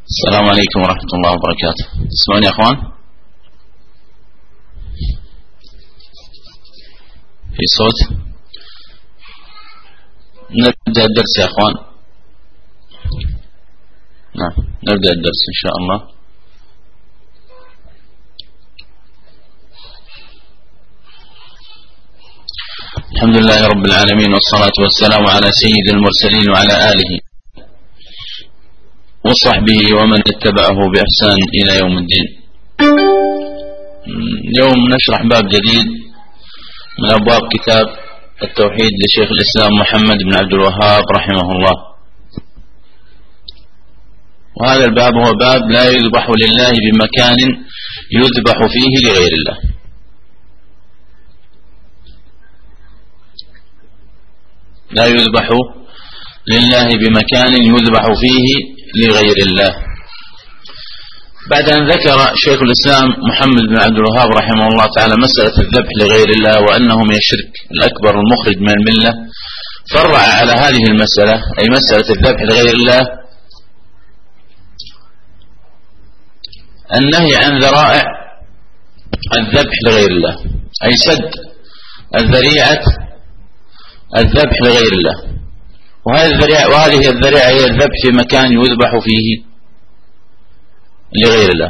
السلام عليكم ورحمة الله وبركاته. تسمعون يا أخوان؟ في صوت؟ نبدأ الدرس يا أخوان. نعم نبدأ الدرس إن شاء الله. الحمد لله رب العالمين، والصلاة والسلام على سيد المرسلين وعلى آله وصحبه ومن اتبعه بإحسان إلى يوم الدين. اليوم نشرح باب جديد من أبواب كتاب التوحيد لشيخ الإسلام محمد بن عبد الوهاب رحمه الله. وهذا الباب هو باب لا يذبح لله بمكان يذبح فيه لغير الله. لا يذبح لله بمكان يذبح فيه لغير الله. بعد أن ذكر شيخ الإسلام محمد بن عبد الوهاب رحمه الله تعالى مسألة الذبح لغير الله وأنه من الشرك الأكبر المخرج من الملة، فرع على هذه المسألة أي مسألة الذبح لغير الله النهي عن ذرائع الذبح لغير الله، أي سد الذريعة الذبح لغير الله. وهذه الذريعة هي الذبح في مكان يذبح فيه لغير الله.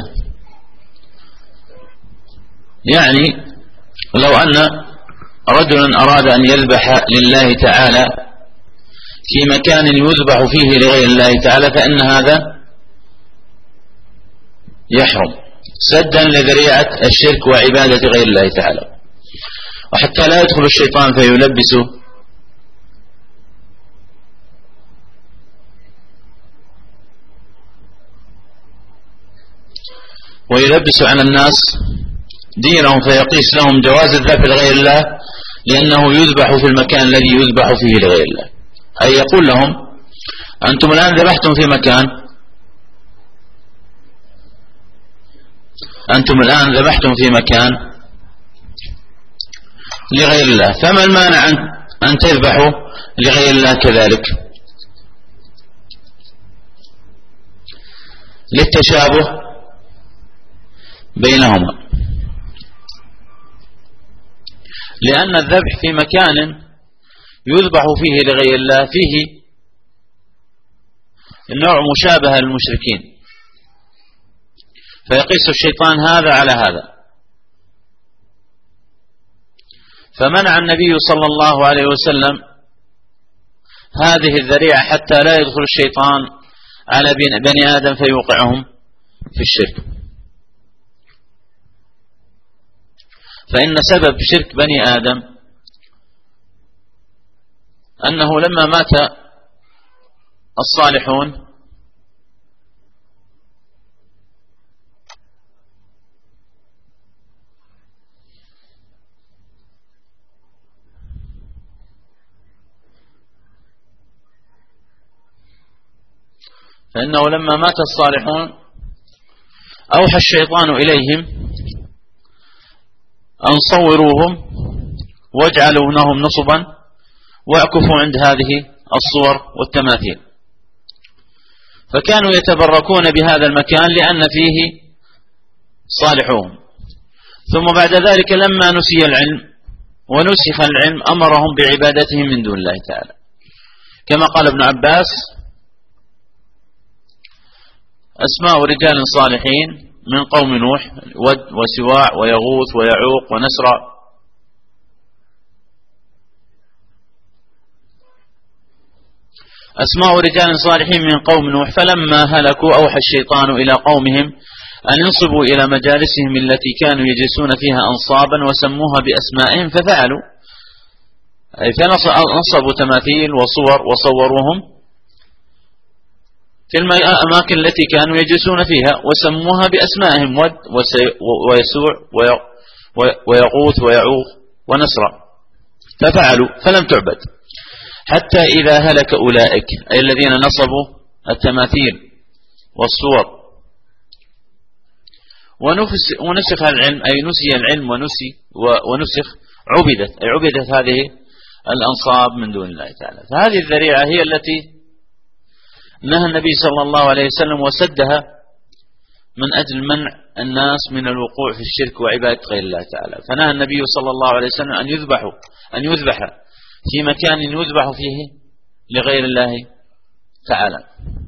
يعني لو أن رجلا أراد أن يذبح لله تعالى في مكان يذبح فيه لغير الله تعالى فإن هذا يحرم سدا لذريعة الشرك وعبادة غير الله تعالى. وحتى لا يدخل الشيطان فيلبسه ويلبس على الناس دينهم فيقيس لهم جواز الذبح لغير الله لأنه يذبح في المكان الذي يذبح فيه لغير الله. أي يقول لهم أنتم الآن ذبحتم في مكان، أنتم الآن ذبحتم في مكان لغير الله، فما المانع أن تذبحوا لغير الله كذلك للتشابه بينهما. لأن الذبح في مكان يذبح فيه لغير الله فيه نوع مشابهة للمشركين، فيقيس الشيطان هذا على هذا، فمنع النبي صلى الله عليه وسلم هذه الذريعة حتى لا يدخل الشيطان على بني آدم فيوقعهم في الشرك. فإن سبب شرك بني آدم أنه لما مات الصالحون أوحى الشيطان إليهم أن صوروهم واجعلوا لهم نصبا واعكفوا عند هذه الصور والتماثيل، فكانوا يتبركون بهذا المكان لأن فيه صالحون. ثم بعد ذلك لما نسي العلم ونسخ العلم أمرهم بعبادتهم من دون الله تعالى، كما قال ابن عباس: أسماء رجال صالحين من قوم نوح ود وسواع ويغوث ويعوق ونسرع. أسماء رجال صالحين من قوم نوح، فلما هلكوا أوحى الشيطان إلى قومهم أن ينصبوا إلى مجالسهم التي كانوا يجلسون فيها أنصابا وسموها بأسمائهم ففعلوا، أي فنصبوا تماثيل وصور وصوروهم في الأماكن التي كانوا يجلسون فيها وسموها بأسمائهم ود ويسوع ويغوث ويعوق ونسرع، ففعلوا فلم تعبد حتى إذا هلك أولئك أي الذين نصبوا التماثيل والصور ونسخ العلم أي نسي العلم ونسخ عبدت هذه الأنصاب من دون الله تعالى. فهذه الذريعة هي التي نهى النبي صلى الله عليه وسلم وسدها من أجل منع الناس من الوقوع في الشرك وعبادة غير الله تعالى. فنهى النبي صلى الله عليه وسلم أن يذبح في مكان يذبح فيه لغير الله تعالى.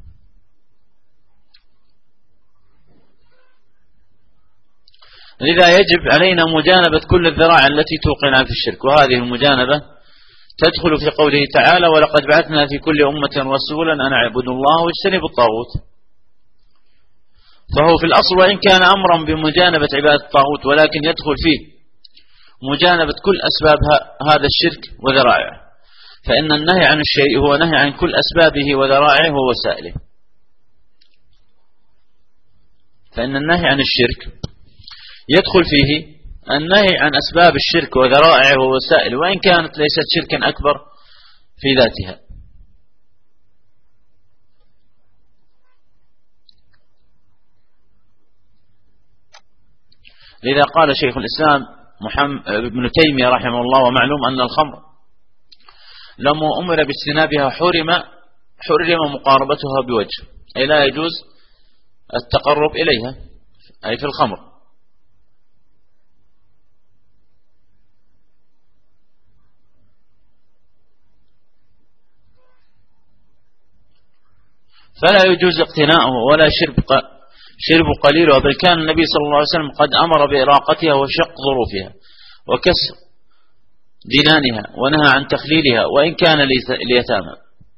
لذا يجب علينا مجانبة كل الذراع التي توقعنا في الشرك، وهذه المجانبة تدخل في قوله تعالى: ولقد بعثنا في كل أمة رسولا أن اعبدوا الله واجتنبوا الطاغوت. فهو في الأصل وإن كان أمرا بمجانبة عبادة الطاغوت، ولكن يدخل فيه مجانبة كل أسباب هذا الشرك وذرائعه، فإن النهي عن الشيء هو نهي عن كل أسبابه وذرائعه ووسائله. فإن النهي عن الشرك يدخل فيه النهي عن أسباب الشرك وذرائعه ووسائله، وإن كانت ليست شركا أكبر في ذاتها. لذا قال شيخ الإسلام ابن تيمية رحمه الله: ومعلوم أن الخمر لما أمر باجتنابها حرم مقاربتها بوجه، أي لا يجوز التقرب إليها، أي في الخمر. فلا يجوز اقتناؤه ولا شرب قليله، بل كان النبي صلى الله عليه وسلم قد أمر بإراقتها وشق ظروفها وكسر جنانها، ونهى عن تخليلها وإن كان ليتامى،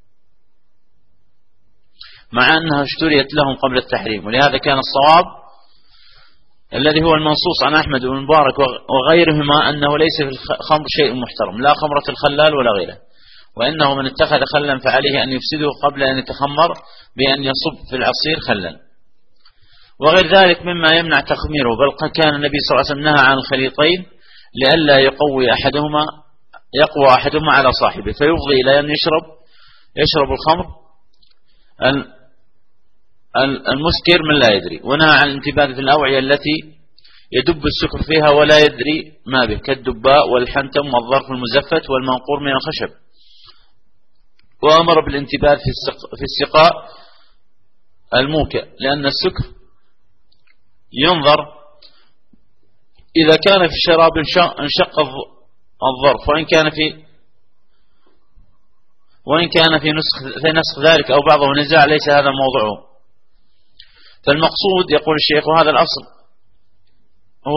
مع أنها اشتريت لهم قبل التحريم. ولهذا كان الصواب الذي هو المنصوص عن أحمد بن مبارك وغيرهما أنه ليس في الخمر شيء محترم، لا خمرة الخلال ولا غيره، وإنه من اتخذ خلا فعليه أن يفسده قبل أن يتخمر بأن يصب في العصير خلا، وغير ذلك مما يمنع تخميره. بل كان النبي صلى الله عليه وسلم نهى عن الخليطين لئلا يقوى أحدهما على صاحبه فيفضي إلى أن يشرب الخمر المسكر من لا يدري. ونهى عن الانتباه في الأوعية التي يدب السكر فيها ولا يدري ما به، كالدباء والحنتم والظرف المزفت والمنقور من الخشب. وأمر بالانتباه في السقاء الموكى، لأن السكر ينظر إذا كان في الشراب انشق الظرف، وإن كان في نسخ ذلك أو بعضه نزاع ليس هذا موضوعه. فالمقصود يقول الشيخ، وهذا الأصل هو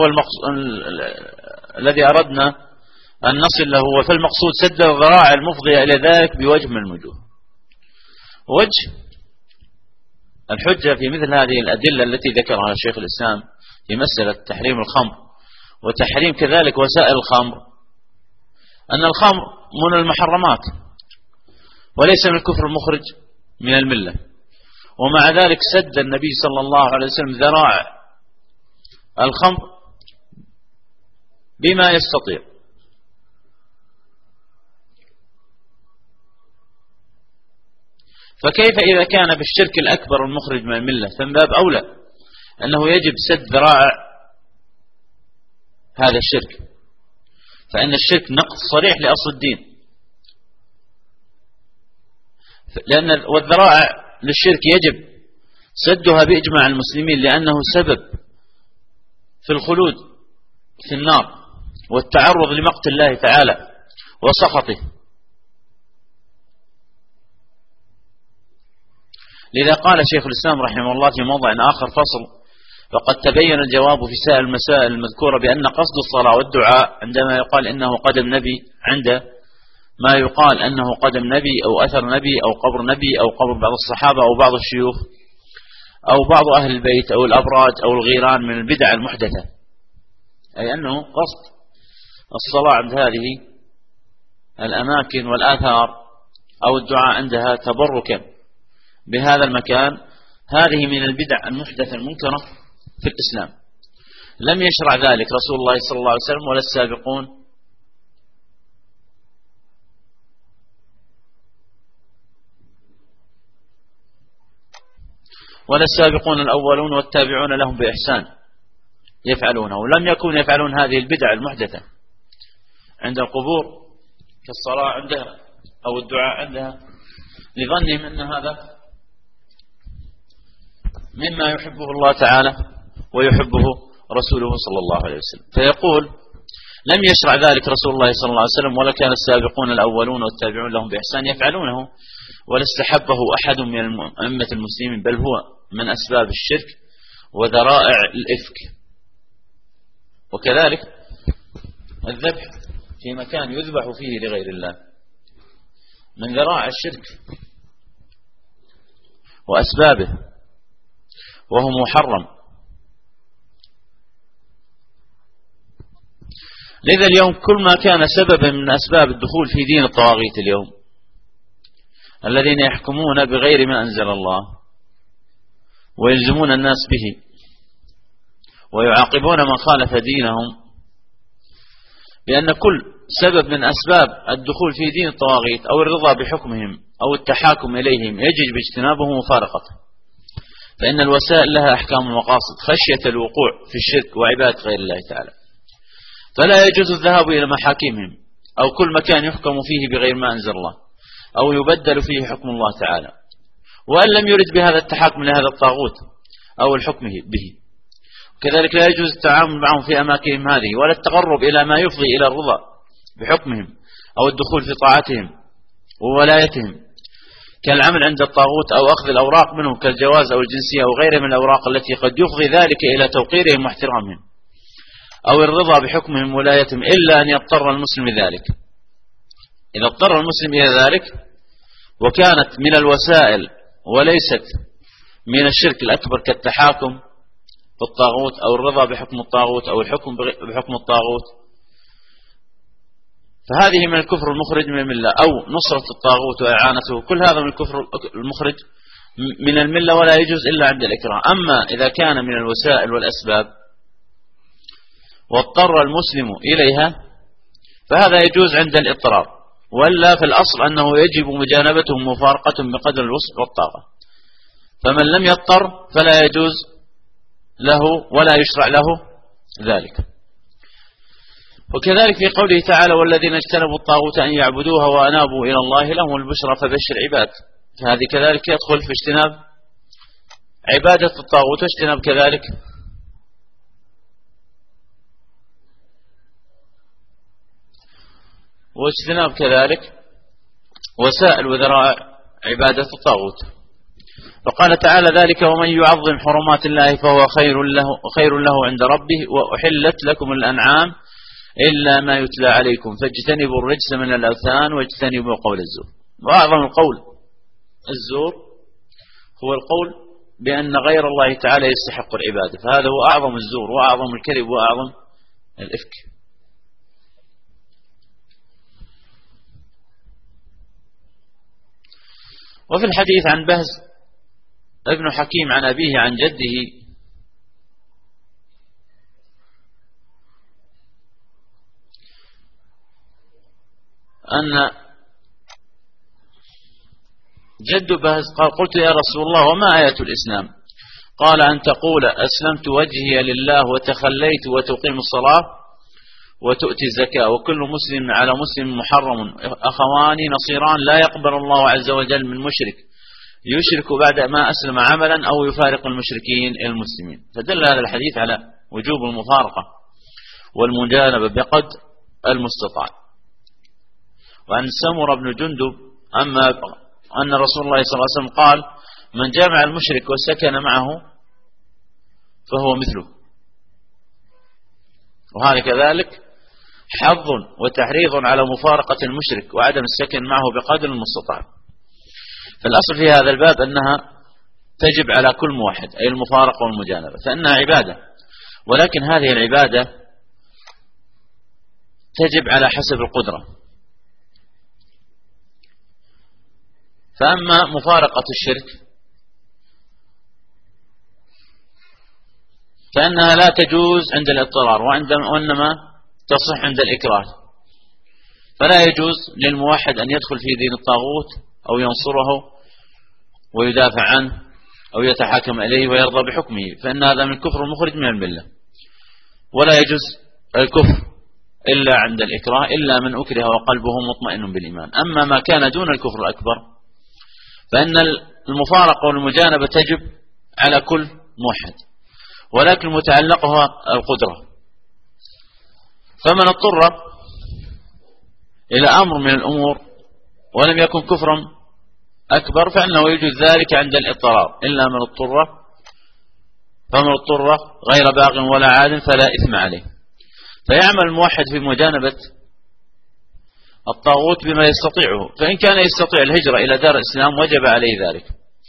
الذي أردنا أن نصل له، فالمقصود سد الذراع المفضية إلى ذلك بوجه من الوجوه. وجه الحجة في مثل هذه الأدلة التي ذكرها شيخ الإسلام في مسألة تحريم الخمر وتحريم كذلك وسائل الخمر، أن الخمر من المحرمات وليس من الكفر المخرج من الملة، ومع ذلك سد النبي صلى الله عليه وسلم ذراع الخمر بما يستطيع. فكيف إذا كان بالشرك الأكبر المخرج من الملة؟ فمن باب أولى أنه يجب سد ذراع هذا الشرك، فإن الشرك نقض صريح لأصل الدين، والذراع للشرك يجب سدها بإجماع المسلمين، لأنه سبب في الخلود في النار والتعرض لمقت الله تعالى وسخطه. لذا قال شيخ الإسلام رحمه الله في موضع آخر: فصل: وقد تبين الجواب في سائر المسائل المذكورة بأن قصد الصلاة والدعاء عندما يقال إنه قدم نبي، عند ما يقال أنه قدم نبي أو أثر نبي أو قبر نبي أو قبر بعض الصحابة أو بعض الشيوخ أو بعض أهل البيت أو الأبراج أو الغيران من البدع المحدثة، أي أنه قصد الصلاة عند هذه الأماكن والآثار أو الدعاء عندها تبركا بهذا المكان، هذه من البدع المحدثة المنكرة في الإسلام. لم يشرع ذلك رسول الله صلى الله عليه وسلم ولا السابقون الأولون والتابعون لهم بإحسان يفعلونه، ولم يكونوا يفعلون هذه البدع المحدثة عند القبور كالصلاة عندها أو الدعاء عندها، لظنهم أن هذا مما يحبه الله تعالى ويحبه رسوله صلى الله عليه وسلم. فيقول: لم يشرع ذلك رسول الله صلى الله عليه وسلم، ولا كان السابقون الأولون والتابعون لهم بإحسان يفعلونه، ولا استحبه أحد من أئمة المسلمين، بل هو من أسباب الشرك وذرائع الإفك. وكذلك الذبح في مكان يذبح فيه لغير الله من ذرائع الشرك وأسبابه، وهو محرم. لذا اليوم كل ما كان سببا من أسباب الدخول في دين الطواغيت اليوم، الذين يحكمون بغير ما أنزل الله ويلزمون الناس به ويعاقبون من خالف دينهم، بأن كل سبب من أسباب الدخول في دين الطواغيت أو الرضا بحكمهم أو التحاكم إليهم يجب اجتنابه ومفارقته، فإن الوسائل لها أحكام ومقاصد خشية الوقوع في الشرك وعبادة غير الله تعالى. فلا يجوز الذهاب إلى محاكمهم أو كل مكان يحكم فيه بغير ما أنزل الله أو يبدل فيه حكم الله تعالى، وأن لم يرد بهذا التحاكم لهذا الطاغوت أو الحكم به. كذلك لا يجوز التعامل معهم في أماكنهم هذه، ولا التقرب إلى ما يفضي إلى الرضا بحكمهم أو الدخول في طاعتهم وولايتهم، كالعمل عند الطاغوت أو أخذ الأوراق منهم كالجواز أو الجنسية أو غيرها من الأوراق التي قد يفضي ذلك إلى توقيرهم واحترامهم، أو الرضا بحكمهم وولايتهم، إلا أن يضطر المسلم لذلك. إذا اضطر المسلم إلى ذلك وكانت من الوسائل وليست من الشرك الأكبر كالتحاكم في الطاغوت أو الرضا بحكم الطاغوت أو الحكم بحكم الطاغوت، فهذه من الكفر المخرج من الملة، أو نصرة الطاغوت وإعانته، كل هذا من الكفر المخرج من الملة ولا يجوز إلا عند الإكراه. أما إذا كان من الوسائل والأسباب واضطر المسلم إليها فهذا يجوز عند الاضطرار، ولا في الأصل أنه يجب مجانبته مفارقة بقدر الوسع والطاقة. فمن لم يضطر فلا يجوز له ولا يشرع له ذلك. وكذلك في قوله تعالى: والذين اجتنبوا الطاغوت أن يعبدوها وأنابوا إلى الله لهم البشرى فبشر عباد، فهذه كذلك يدخل في اجتناب عبادة الطاغوت، واجتناب كذلك وسائل وذرائع عبادة الطاغوت. وقال تعالى: ذلك ومن يعظم حرمات الله فهو خير له عند ربه، وأحلت لكم الأنعام إلا ما يتلى عليكم فاجتنبوا الرجس من الأوثان واجتنبوا قول الزور. وأعظم القول الزور هو القول بأن غير الله تعالى يستحق العبادة، فهذا هو أعظم الزور وأعظم الكذب وأعظم الإفك. وفي الحديث عن بهز ابن حكيم عن أبيه عن جده أن جد بهز قال: قلت يا رسول الله وما آية الإسلام؟ قال: أن تقول أسلمت وجهي لله وتخليت وتقيم الصلاة وتؤتي الزكاة، وكل مسلم على مسلم محرم، أخوان نصيران، لا يقبل الله عز وجل من مشرك يشرك بعد ما أسلم عملا أو يفارق المشركين المسلمين. فدل هذا الحديث على وجوب المفارقة والمجانبة بقدر المستطاع. وعن سمر بن جندب أن رسول الله صلى الله عليه وسلم قال: من جامع المشرك وسكن معه فهو مثله. وهذا كذلك حظ وتحريض على مفارقة المشرك وعدم السكن معه بقدر المستطاع. فالأصل في هذا الباب أنها تجب على كل موحد، أي المفارقة والمجانبة، فإنها عبادة، ولكن هذه العبادة تجب على حسب القدرة. فأما مفارقة الشرك فإنها لا تجوز عند الاضطرار، وإنما تصح عند الإكراه. فلا يجوز للموحد أن يدخل في دين الطاغوت أو ينصره ويدافع عنه أو يتحاكم إليه ويرضى بحكمه، فإن هذا من الكفر المخرج من الملة. ولا يجوز الكفر إلا عند الإكراه، إلا من أكره وقلبه مطمئن بالإيمان. أما ما كان دون الكفر الأكبر فإن المفارقة والمجانبة تجب على كل موحد، ولكن متعلقها القدرة. فمن اضطر إلى أمر من الأمور ولم يكن كفرا أكبر فإنه يجوز ذلك عند الاضطرار، إلا من اضطر، فمن اضطر غير باغ ولا عاد فلا إثم عليه. فيعمل الموحد في مجانبة الطاغوت بما يستطيعه، فإن كان يستطيع الهجرة إلى دار الإسلام وجب عليه ذلك،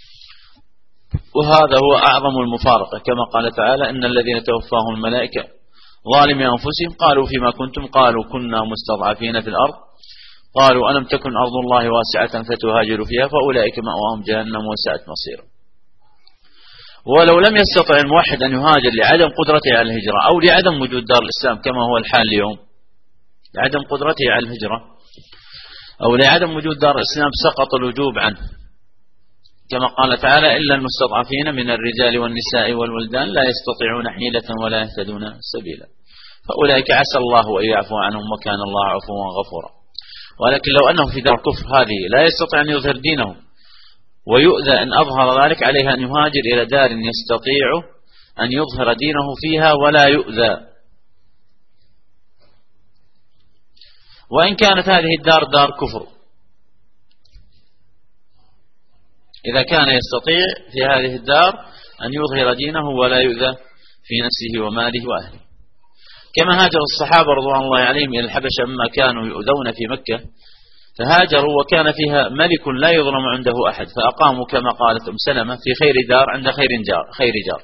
وهذا هو أعظم المفارقة، كما قال تعالى: إن الذين توفاهم الملائكة ظالمي أنفسهم قالوا فيما كنتم قالوا كنا مستضعفين في الأرض قالوا ألم تكن أرض الله واسعة فتهاجروا فيها فأولئك مأواهم جهنم وساءت مصيرا. ولو لم يستطع الموحد أن يهاجر لعدم قدرته على الهجرة أو لعدم وجود دار الإسلام كما هو الحال اليوم، لعدم قدرته على الهجرة أو لعدم وجود دار الإسلام سقط الوجوب عنه، كما قال تعالى: إلا المستضعفين من الرجال والنساء والولدان لا يستطيعون حيلة ولا يهتدون سبيلا فأولئك عسى الله أن يعفو عنهم وكان الله عفوا غفورا. ولكن لو أنه في دار الكفر هذه لا يستطيع أن يظهر دينه ويؤذى إن أظهر ذلك، عليه أن يهاجر إلى دار يستطيع أن يظهر دينه فيها ولا يؤذى. وإن كانت هذه الدار دار كفر، إذا كان يستطيع في هذه الدار أن يظهر دينه ولا يؤذى في نفسه وماله وأهله، كما هاجر الصحابة رضوان الله عليهم إلى الحبشة أما كانوا يؤذون في مكة، فهاجروا وكان فيها ملك لا يظلم عنده أحد، فأقاموا كما قالت أم سلمة في خير دار عند خير جار.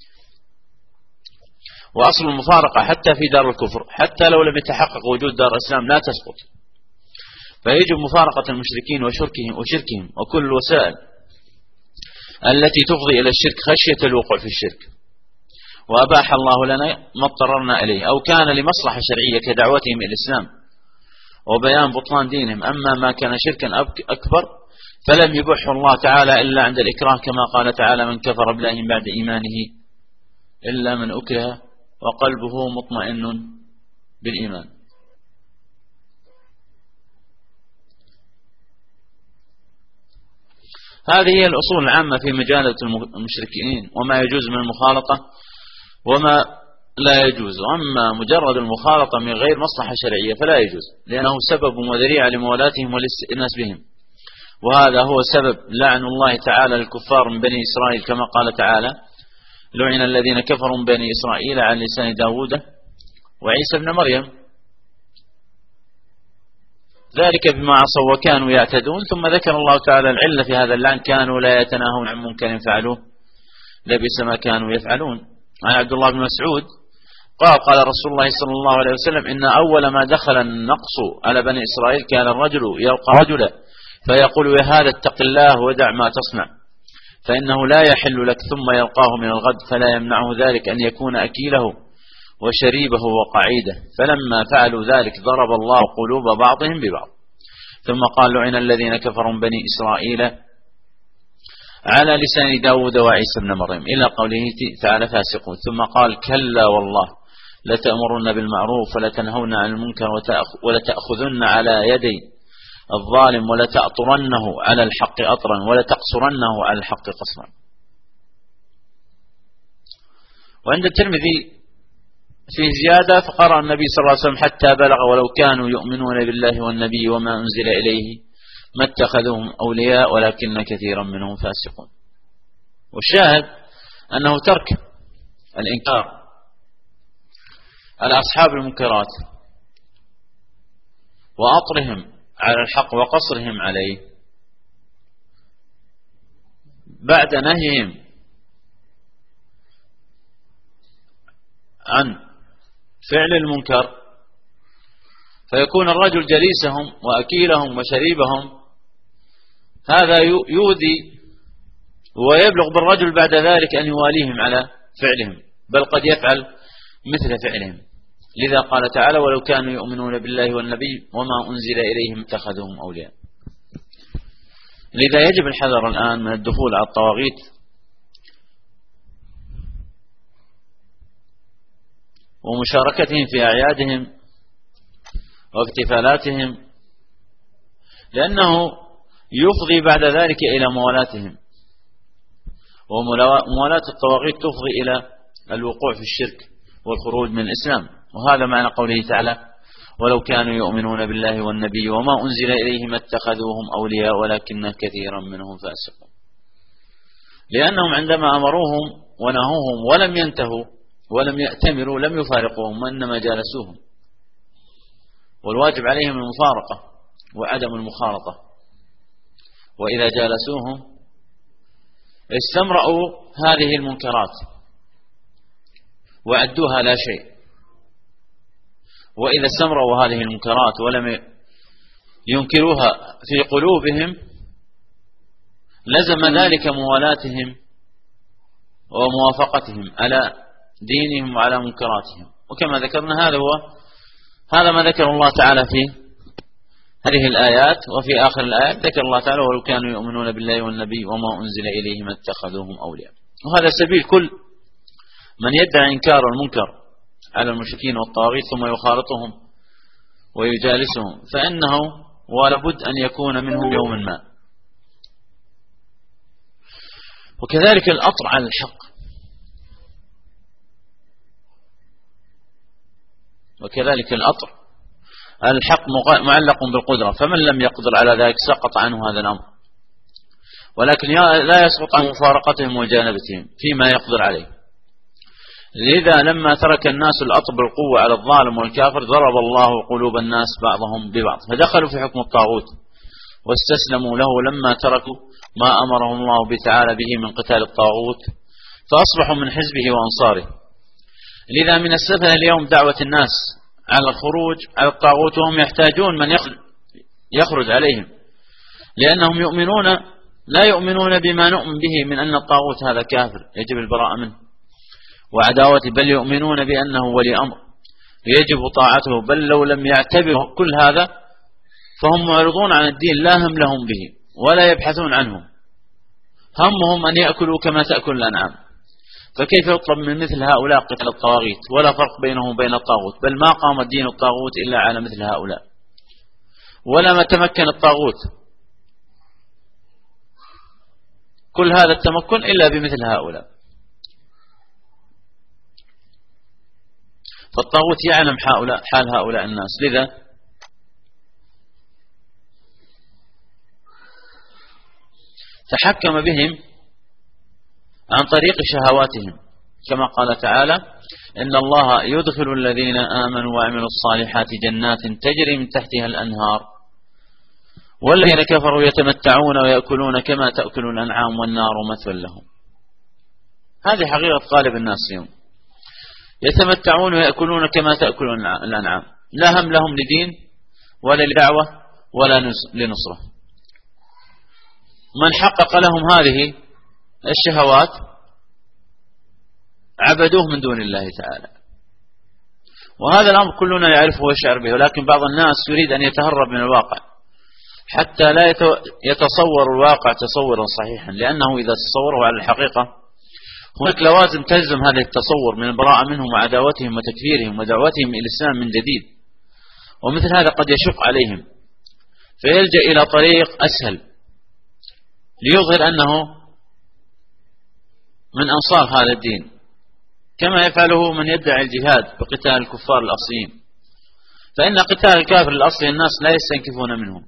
وأصل المفارقة حتى في دار الكفر حتى لو لم يتحقق وجود دار الإسلام لا تسقط، فيجب مفارقة المشركين وشركهم وكل الوسائل التي تفضي إلى الشرك خشية الوقوع في الشرك، وأباح الله لنا ما اضطررنا إليه أو كان لمصلحة شرعية كدعوتهم إلى الإسلام وبيان بطلان دينهم. أما ما كان شركا أكبر فلم يبحه الله تعالى إلا عند الإكراه، كما قال تعالى: من كفر بالله من بعد إيمانه إلا من أكره وقلبه مطمئن بالإيمان. هذه هي الأصول العامة في مجالة المشركين وما يجوز من المخالطة وما لا يجوز. أما مجرد المخالطة من غير مصلحة شرعية فلا يجوز، لأنه سبب وذريعة لموالاتهم والاستئناس بهم، وهذا هو سبب لعن الله تعالى الكفار من بني إسرائيل، كما قال تعالى: لعن الذين كفروا من بني إسرائيل على لسان داود وعيسى ابن مريم، ذلك بما عصوا وكانوا يعتدون. ثم ذكر الله تعالى العلة في هذا اللعن: كانوا لا يتناهون عن منكر فعلوه لبئس ما كانوا يفعلون. عن عبد الله بن مسعود قال رسول الله صلى الله عليه وسلم: إن أول ما دخل النقص على بني إسرائيل كان الرجل يلقى رجلا فيقول: يا هذا اتق الله ودع ما تصنع فإنه لا يحل لك، ثم يلقاه من الغد فلا يمنعه ذلك أن يكون أكيله وشريبه وقعيده، فلما فعلوا ذلك ضرب الله قلوب بعضهم ببعض. ثم قال: لعن الذين كفروا من بني إسرائيل على لسان داود وعيسى بن مريم إلى قوله تعالى: فاسقون. ثم قال: كلا والله لتأمرن بالمعروف ولتنهون عن المنكر ولتأخذن على يدي الظالم ولتأطرنه على الحق أطرا ولتقصرنه على الحق قصرا. وعند الترمذي في زيادة: فقرأ النبي صلى الله عليه وسلم حتى بلغ: ولو كانوا يؤمنون بالله والنبي وما أنزل إليه ما اتخذوهم أولياء ولكن كثيرا منهم فاسقون. والشاهد أنه ترك الإنكار على أصحاب المنكرات وأطرهم على الحق وقصرهم عليه بعد نهيهم عن فعل المنكر، فيكون الرجل جليسهم وأكيلهم وشريبهم، هذا يؤذي ويبلغ بالرجل بعد ذلك أن يواليهم على فعلهم، بل قد يفعل مثل فعلهم. لذا قال تعالى: ولو كانوا يؤمنون بالله والنبي وما أنزل إليهم اتخذوهم أولياء. لذا يجب الحذر الآن من الدخول على الطواغيت ومشاركتهم في أعيادهم واحتفالاتهم، لأنه يفضي بعد ذلك إلى موالاتهم وموالاة الطواغيت تفضي إلى الوقوع في الشرك والخروج من الإسلام. وهذا معنى قوله تعالى: ولو كانوا يؤمنون بالله والنبي وما أنزل إليهم اتخذوهم أولياء ولكن كثيرا منهم فاسقون. لأنهم عندما أمروهم ونهوهم ولم ينتهوا ولم يأتمروا لم يفارقوهم وإنما جالسوهم، والواجب عليهم المفارقة وعدم المخالطة. وإذا جالسوهم استمرأوا هذه المنكرات وعدوها لا شيء، وإذا استمرأوا هذه المنكرات ولم ينكروها في قلوبهم لزم ذلك موالاتهم وموافقتهم على دينهم وعلى منكراتهم. وكما ذكرنا هذا ما ذكر الله تعالى في هذه الآيات. وفي آخر الآيات ذكر الله تعالى: ولو كانوا يؤمنون بالله والنبي وما أنزل إليهم اتخذوهم أولياء. وهذا سبيل كل من يدعي إنكار المنكر على المشركين والطاغيت ثم يخالطهم ويجالسهم، فإنه ولابد أن يكون منهم يوما ما. وكذلك الأطر على الحق، وكذلك الأطر الحق معلق بالقدرة، فمن لم يقدر على ذلك سقط عنه هذا الأمر، ولكن لا يسقط عن مفارقتهم وجانبتهم فيما يقدر عليه. لذا لما ترك الناس الأطر بالقوة على الظالم والكافر ضرب الله قلوب الناس بعضهم ببعض، فدخلوا في حكم الطاغوت واستسلموا له لما تركوا ما أمرهم الله تعالى به من قتال الطاغوت، فأصبحوا من حزبه وأنصاره. لذا من السفه اليوم دعوة الناس على الخروج على الطاغوت وهم يحتاجون من يخرج عليهم، لأنهم لا يؤمنون بما نؤمن به من أن الطاغوت هذا كافر يجب البراءة منه وعداوته، بل يؤمنون بأنه ولي أمر يجب طاعته، بل لو لم يعتبروا كل هذا فهم معرضون عن الدين لا هم لهم به ولا يبحثون عنه، همهم أن يأكلوا كما تأكل الأنعام. فكيف يطلب من مثل هؤلاء قتال الطواغيت؟ ولا فرق بينهم وبين الطاغوت، بل ما قام دين الطاغوت إلا على مثل هؤلاء، ولا ما تمكن الطاغوت كل هذا التمكن إلا بمثل هؤلاء. فالطاغوت يعلم حال هؤلاء الناس، لذا تحكم بهم عن طريق شهواتهم، كما قال تعالى: إن الله يدخل الذين آمنوا وعملوا الصالحات جنات تجري من تحتها الأنهار والذين كفروا يتمتعون ويأكلون كما تأكل الأنعام والنار مثوى لهم. هذه حقيقة غالب الناس اليوم، يتمتعون ويأكلون كما تأكل الأنعام، لا هم لهم لدين ولا لدعوة ولا لنصرة. من حقق لهم هذه الشهوات عبدوه من دون الله تعالى. وهذا الأمر كلنا يعرفه ويشعر به، ولكن بعض الناس يريد أن يتهرب من الواقع حتى لا يتصور الواقع تصورا صحيحا، لأنه إذا تصوره على الحقيقة هناك لوازم تلزم هذا التصور من البراءة منهم وعداوتهم وتكفيرهم ودعوتهم إلى الإسلام من جديد، ومثل هذا قد يشق عليهم فيلجأ إلى طريق أسهل ليظهر أنه من أنصار هذا الدين، كما يفعله من يدعي الجهاد بقتال الكفار الأصليين. فإن قتال الكافر الأصلي الناس لا يستنكفون منهم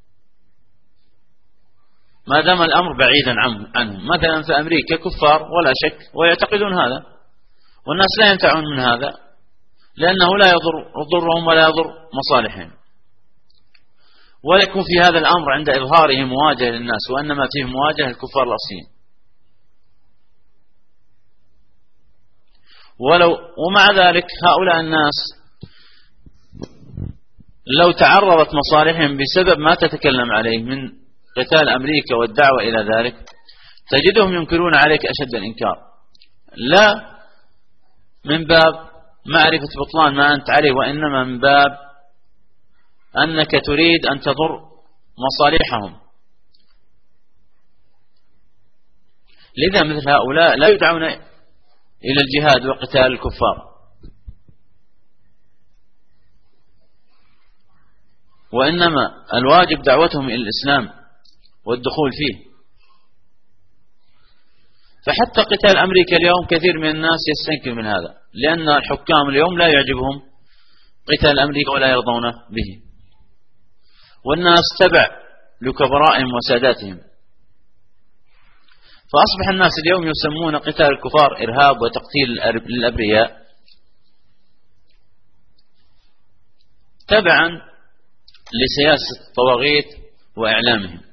ما دام الأمر بعيدا عنهم. مثلا في أمريكا كفار ولا شك ويعتقدون هذا، والناس لا ينتعون من هذا لأنه لا يضرهم ولا يضر مصالحهم، ويكون في هذا الأمر عند إظهاره مواجهة للناس، وإنما فيه مواجهة الكفار الأصليين. ومع ذلك هؤلاء الناس لو تعرضت مصالحهم بسبب ما تتكلم عليه من قتال أمريكا والدعوة إلى ذلك تجدهم ينكرون عليك أشد الإنكار، لا من باب معرفة بطلان ما أنت عليه، وإنما من باب أنك تريد أن تضر مصالحهم. لذا مثل هؤلاء لا يدعون إلى الجهاد وقتال الكفار، وإنما الواجب دعوتهم إلى الإسلام والدخول فيه. فحتى قتال أمريكا اليوم كثير من الناس يستنكر من هذا، لأن الحكام اليوم لا يعجبهم قتال أمريكا ولا يرضون به، والناس تبع لكبرائهم وساداتهم. فأصبح الناس اليوم يسمون قتال الكفار إرهاب وتقتيل للأبرياء تبعا لسياسة الطواغيت وإعلامهم.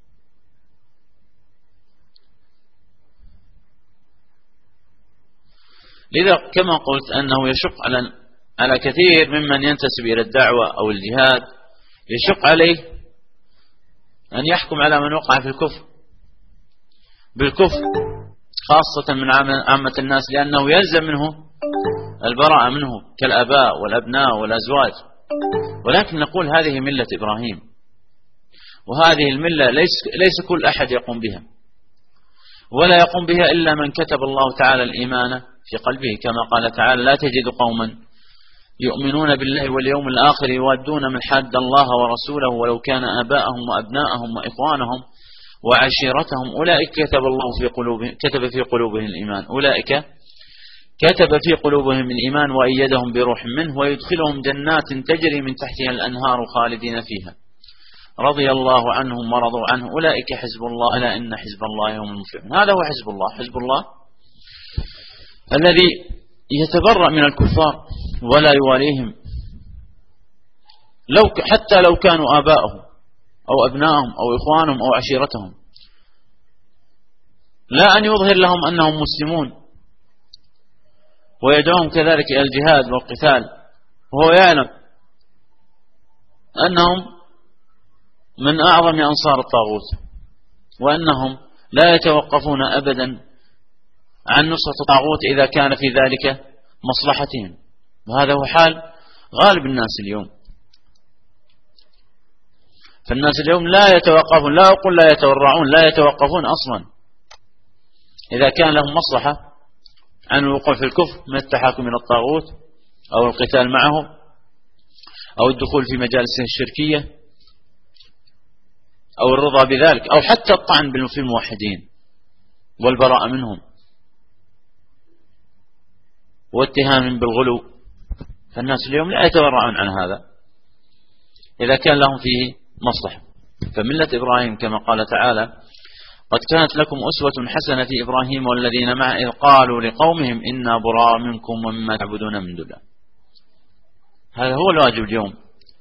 لذا كما قلت أنه يشق على كثير ممن ينتسب إلى الدعوة أو الجهاد، يشق عليه أن يحكم على من وقع في الكفر بالكفر خاصة من عامة الناس، لأنه يلزم منه البراءة منه كالآباء والأبناء والأزواج. ولكن نقول هذه ملة إبراهيم، وهذه الملة ليس كل أحد يقوم بها، ولا يقوم بها إلا من كتب الله تعالى الإيمان في قلبه، كما قال تعالى: لا تجد قوما يؤمنون بالله واليوم الآخر يوادون من حاد الله ورسوله ولو كان آباءهم وأبناءهم وإخوانهم وعشيرتهم أولئك كتب في قلوبهم الإيمان، أولئك كتب في قلوبهم الإيمان وأيدهم بروح منه ويدخلهم جنات تجري من تحتها الأنهار خالدين فيها رضي الله عنهم ورضوا عنه أولئك حزب الله ألا إن حزب الله هم المفلحون. هذا هو حزب الله، حزب الله الذي يتبرأ من الكفار ولا يواليهم، حتى لو كانوا آباءهم أو أبنائهم أو إخوانهم أو عشيرتهم، لا أن يظهر لهم أنهم مسلمون ويدعوهم كذلك إلى الجهاد والقتال وهو يعلم أنهم من أعظم أنصار الطاغوت، وأنهم لا يتوقفون أبدا عن نصرة الطاغوت إذا كان في ذلك مصلحتهم. وهذا هو حال غالب الناس اليوم. فالناس اليوم لا يتوقفون، لا أقول لا يتورعون، لا يتوقفون أصلا إذا كان لهم مصلحة عن الوقوع في الكفر من التحاكم إلى الطاغوت أو القتال معه أو الدخول في مجالس الشركية أو الرضا بذلك، أو حتى الطعن في الموحدين والبراءة منهم واتهام بالغلو. فالناس اليوم لا يتورعون عن هذا إذا كان لهم فيه مصلحة. فملة إبراهيم كما قال تعالى: قد كانت لكم أسوة حسنة في إبراهيم والذين معه إذ قالوا لقومهم إنا براء منكم ومما تعبدون من دون الله. هذا هو الواجب اليوم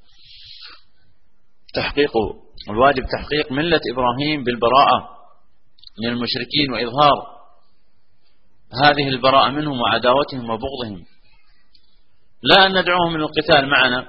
تحقيقه، الواجب تحقيق ملة إبراهيم بالبراءة من المشركين وإظهار هذه البراءة منهم وعداوتهم وبغضهم، لا أن ندعوهم إلى القتال معنا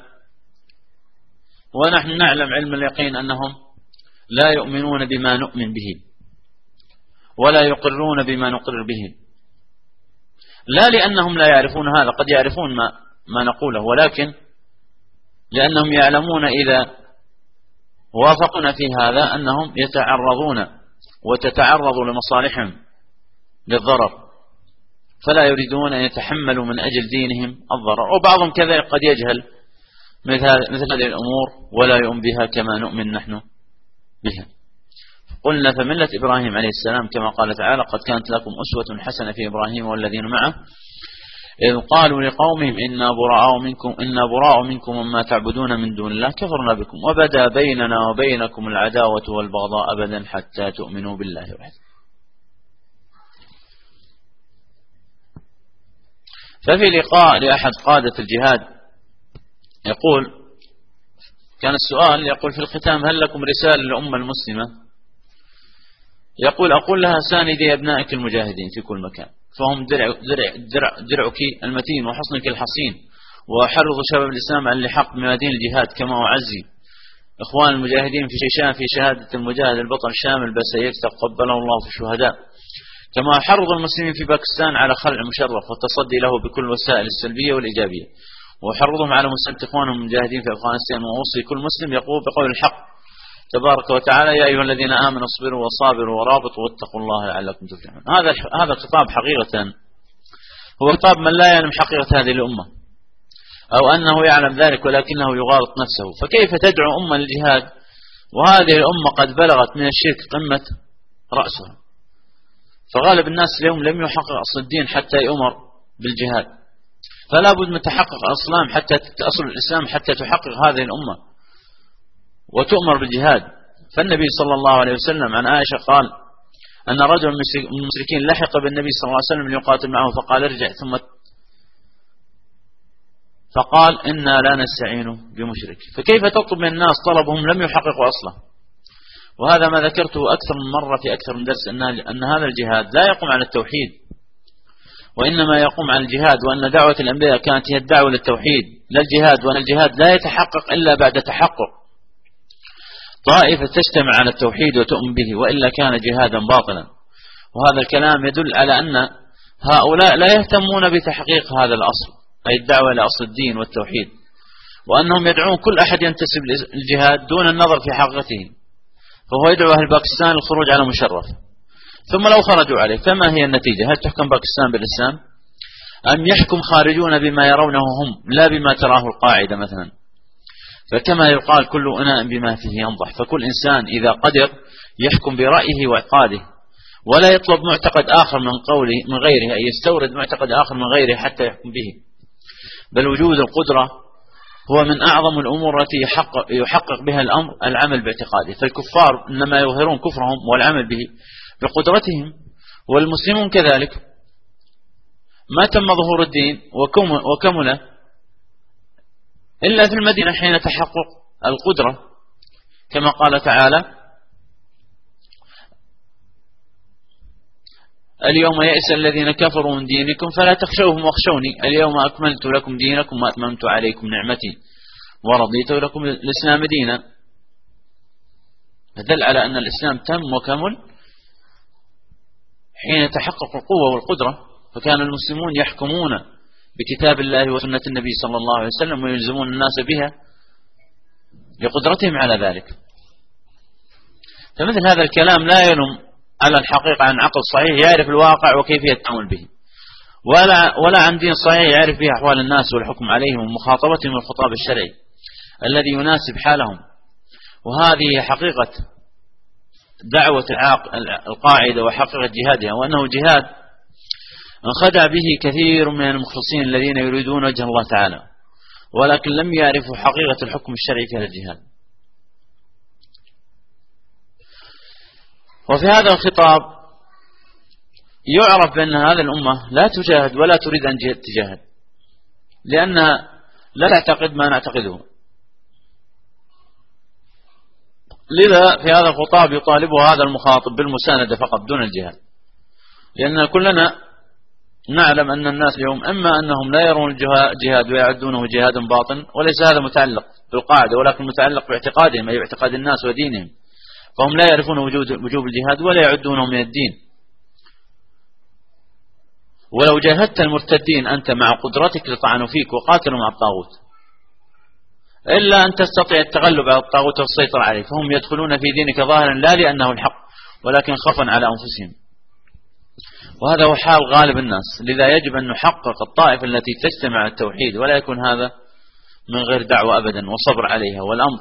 ونحن نعلم علم اليقين أنهم لا يؤمنون بما نؤمن به ولا يقرون بما نقر به، لا لأنهم لا يعرفون هذا، قد يعرفون ما نقوله، ولكن لأنهم يعلمون إذا وافقنا في هذا أنهم يتعرضون وتتعرض لمصالحهم للضرر، فلا يريدون أن يتحملوا من أجل دينهم الضرر. وبعضهم كذلك قد يجهل مثل هذه الأمور ولا يؤمن بها كما نؤمن نحن بها. قلنا فملة إبراهيم عليه السلام كما قال تعالى: قد كانت لكم أسوة حسنة في إبراهيم والذين معه إذ قالوا لقومهم إنا براء منكم وما تعبدون من دون الله كفرنا بكم وبدا بيننا وبينكم العداوة والبغضاء أبدا حتى تؤمنوا بالله وحده. ففي لقاء لأحد قادة الجهاد يقول، كان السؤال يقول في الختام: هل لكم رسالة للأمة المسلمة؟ يقول: أقول لها ساندي أبنائك المجاهدين في كل مكان، فهم درعك المتين وحصنك الحصين، وحرض شباب الإسلام على اللحاق بميادين الجهاد، كما أعزي إخوان المجاهدين في شيشان في شهادة المجاهد البطل شامل بسيف تقبله الله في الشهداء، كما حرض المسلمين في باكستان على خلع مشرف والتصدي له بكل الوسائل السلبية والإيجابية، وحرضهم على مساندة إخوانهم المجاهدين في أفغانستان، ووصي كل مسلم يقول بقول الحق تبارك وتعالى: يا أيها الذين آمنوا اصبروا وصابروا ورابطوا واتقوا الله لعلكم تفلحون. هذا الخطاب حقيقة هو خطاب من لا يعلم حقيقة هذه الأمة، أو أنه يعلم ذلك ولكنه يغالط نفسه. فكيف تدعو أمة للجهاد وهذه الأمة قد بلغت من الشرك قمة رأسها؟ فغالب الناس اليوم لم يحقق أصل الدين حتى يؤمر بالجهاد، فلا بد من تحقق أصل الإسلام حتى تحقق هذه الأمة وتؤمر بالجهاد. فالنبي صلى الله عليه وسلم عن عائشة قال أن رجل من المشركين لحق بالنبي صلى الله عليه وسلم ليقاتل معه فقال ارجع، فقال إنا لا نستعين بمشرك. فكيف تطلب من الناس طلبهم لم يحققوا أصله؟ وهذا ما ذكرته أكثر من مرة في أكثر من درس، أن هذا الجهاد لا يقوم على التوحيد، وإنما يقوم على الجهاد، وأن دعوة الأنبياء كانت هي الدعوة للتوحيد لا الجهاد، وأن الجهاد لا يتحقق إلا بعد تحقق طائفة تجتمع على التوحيد وتؤمن به، وإلا كان جهادا باطلا. وهذا الكلام يدل على أن هؤلاء لا يهتمون بتحقيق هذا الأصل، أي الدعوة إلى أصل الدين والتوحيد، وأنهم يدعون كل أحد ينتسب للجهاد دون النظر في حقيقته. فهو يدعو أهل باكستان للخروج على مشرف، ثم لو خرجوا عليه فما هي النتيجة؟ هل تحكم باكستان بالإسلام؟ أم يحكم خارجون بما يرونه هم لا بما تراه القاعدة مثلا؟ فكما يقال كل أناء بما فيه ينضح، فكل إنسان إذا قدر يحكم برأيه واعتقاده، ولا يطلب معتقد آخر من غيره، أي يستورد معتقد آخر من غيره حتى يحكم به. بل وجود القدرة هو من أعظم الأمور التي يحقق بها الأمر العمل باعتقاده. فالكفار إنما يظهرون كفرهم والعمل به بقدرتهم، والمسلمون كذلك. ما تم ظهور الدين وكمله إلا في المدينة حين تحقق القدرة، كما قال تعالى اليوم يئس الذين كفروا من دينكم فلا تخشوهم واخشوني اليوم أكملت لكم دينكم وأتممت عليكم نعمتي ورضيت لكم الإسلام دينا. فدل على أن الإسلام تم وكمل حين تحقق القوة والقدرة. فكان المسلمون يحكمون بكتاب الله وسنة النبي صلى الله عليه وسلم ويلزمون الناس بها لقدرتهم على ذلك. فمثل هذا الكلام لا ينم على الحقيقة عن عقل صحيح يعرف الواقع وكيفية التعامل به، ولا عن دين صحيح يعرف به أحوال الناس والحكم عليهم ومخاطبتهم الخطاب الشرعي الذي يناسب حالهم. وهذه حقيقة دعوة القاعدة وحقيقة جهادها، وأنه جهاد انخدع به كثير من المخلصين الذين يريدون وجه الله تعالى، ولكن لم يعرفوا حقيقة الحكم الشرعي في هذا الجهاد. وفي هذا الخطاب يعرف بأن هذه الأمة لا تجاهد ولا تريد أن تجاهد، لأنها لا تعتقد ما نعتقده. لذا في هذا الخطاب يطالبه هذا المخاطب بالمساندة فقط دون الجهاد، لأن كلنا نعلم أن الناس اليوم إما أنهم لا يرون الجهاد ويعدونه جهادا باطن، وليس هذا متعلق بالقاعدة ولكن متعلق باعتقادهم، أي باعتقاد الناس ودينهم، فهم لا يعرفون وجوب الجهاد ولا يعدونه من الدين. ولو جاهدت المرتدين أنت مع قدرتك لطعنوا فيك وقاتلوا مع الطاغوت، إلا أن تستطيع التغلب على الطاغوت والسيطرة عليه، فهم يدخلون في دينك ظاهرا لا لأنه الحق ولكن خوفا على أنفسهم. وهذا هو حال غالب الناس. لذا يجب أن نحقق الطائفة التي تجتمع على التوحيد، ولا يكون هذا من غير دعوة أبدا وصبر عليها. والأمر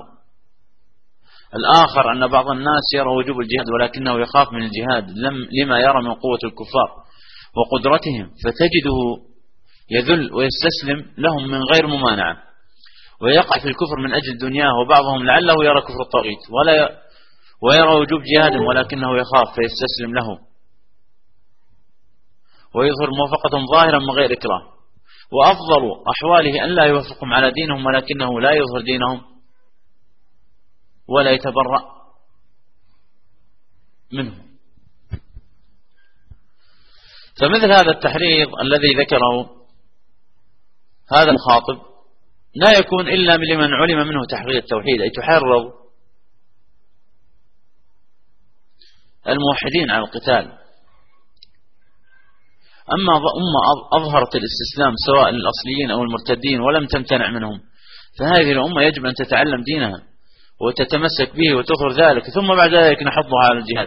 الآخر أن بعض الناس يرى وجوب الجهاد ولكنه يخاف من الجهاد لما يرى من قوة الكفار وقدرتهم، فتجده يذل ويستسلم لهم من غير ممانعة ويقع في الكفر من أجل دنياه. وبعضهم لعله يرى كفر الطاغوت ويرى وجوب جهاد ولكنه يخاف فيستسلم له ويظهر موافقتهم ظاهرا من غير إكراه. وأفضل أحواله أن لا يوافقهم على دينهم ولكنه لا يظهر دينهم ولا يتبرأ منه. فمثل هذا التحريض الذي ذكره هذا المخاطب لا يكون إلا لمن علم منه تحقيق التوحيد، أي تحرض الموحدين على القتال. أما أمة أظهرت الاستسلام سواء للأصليين أو المرتدين ولم تمتنع منهم، فهذه الأمة يجب أن تتعلم دينها وتتمسك به وتظهر ذلك، ثم بعد ذلك نحضها على الجهاد.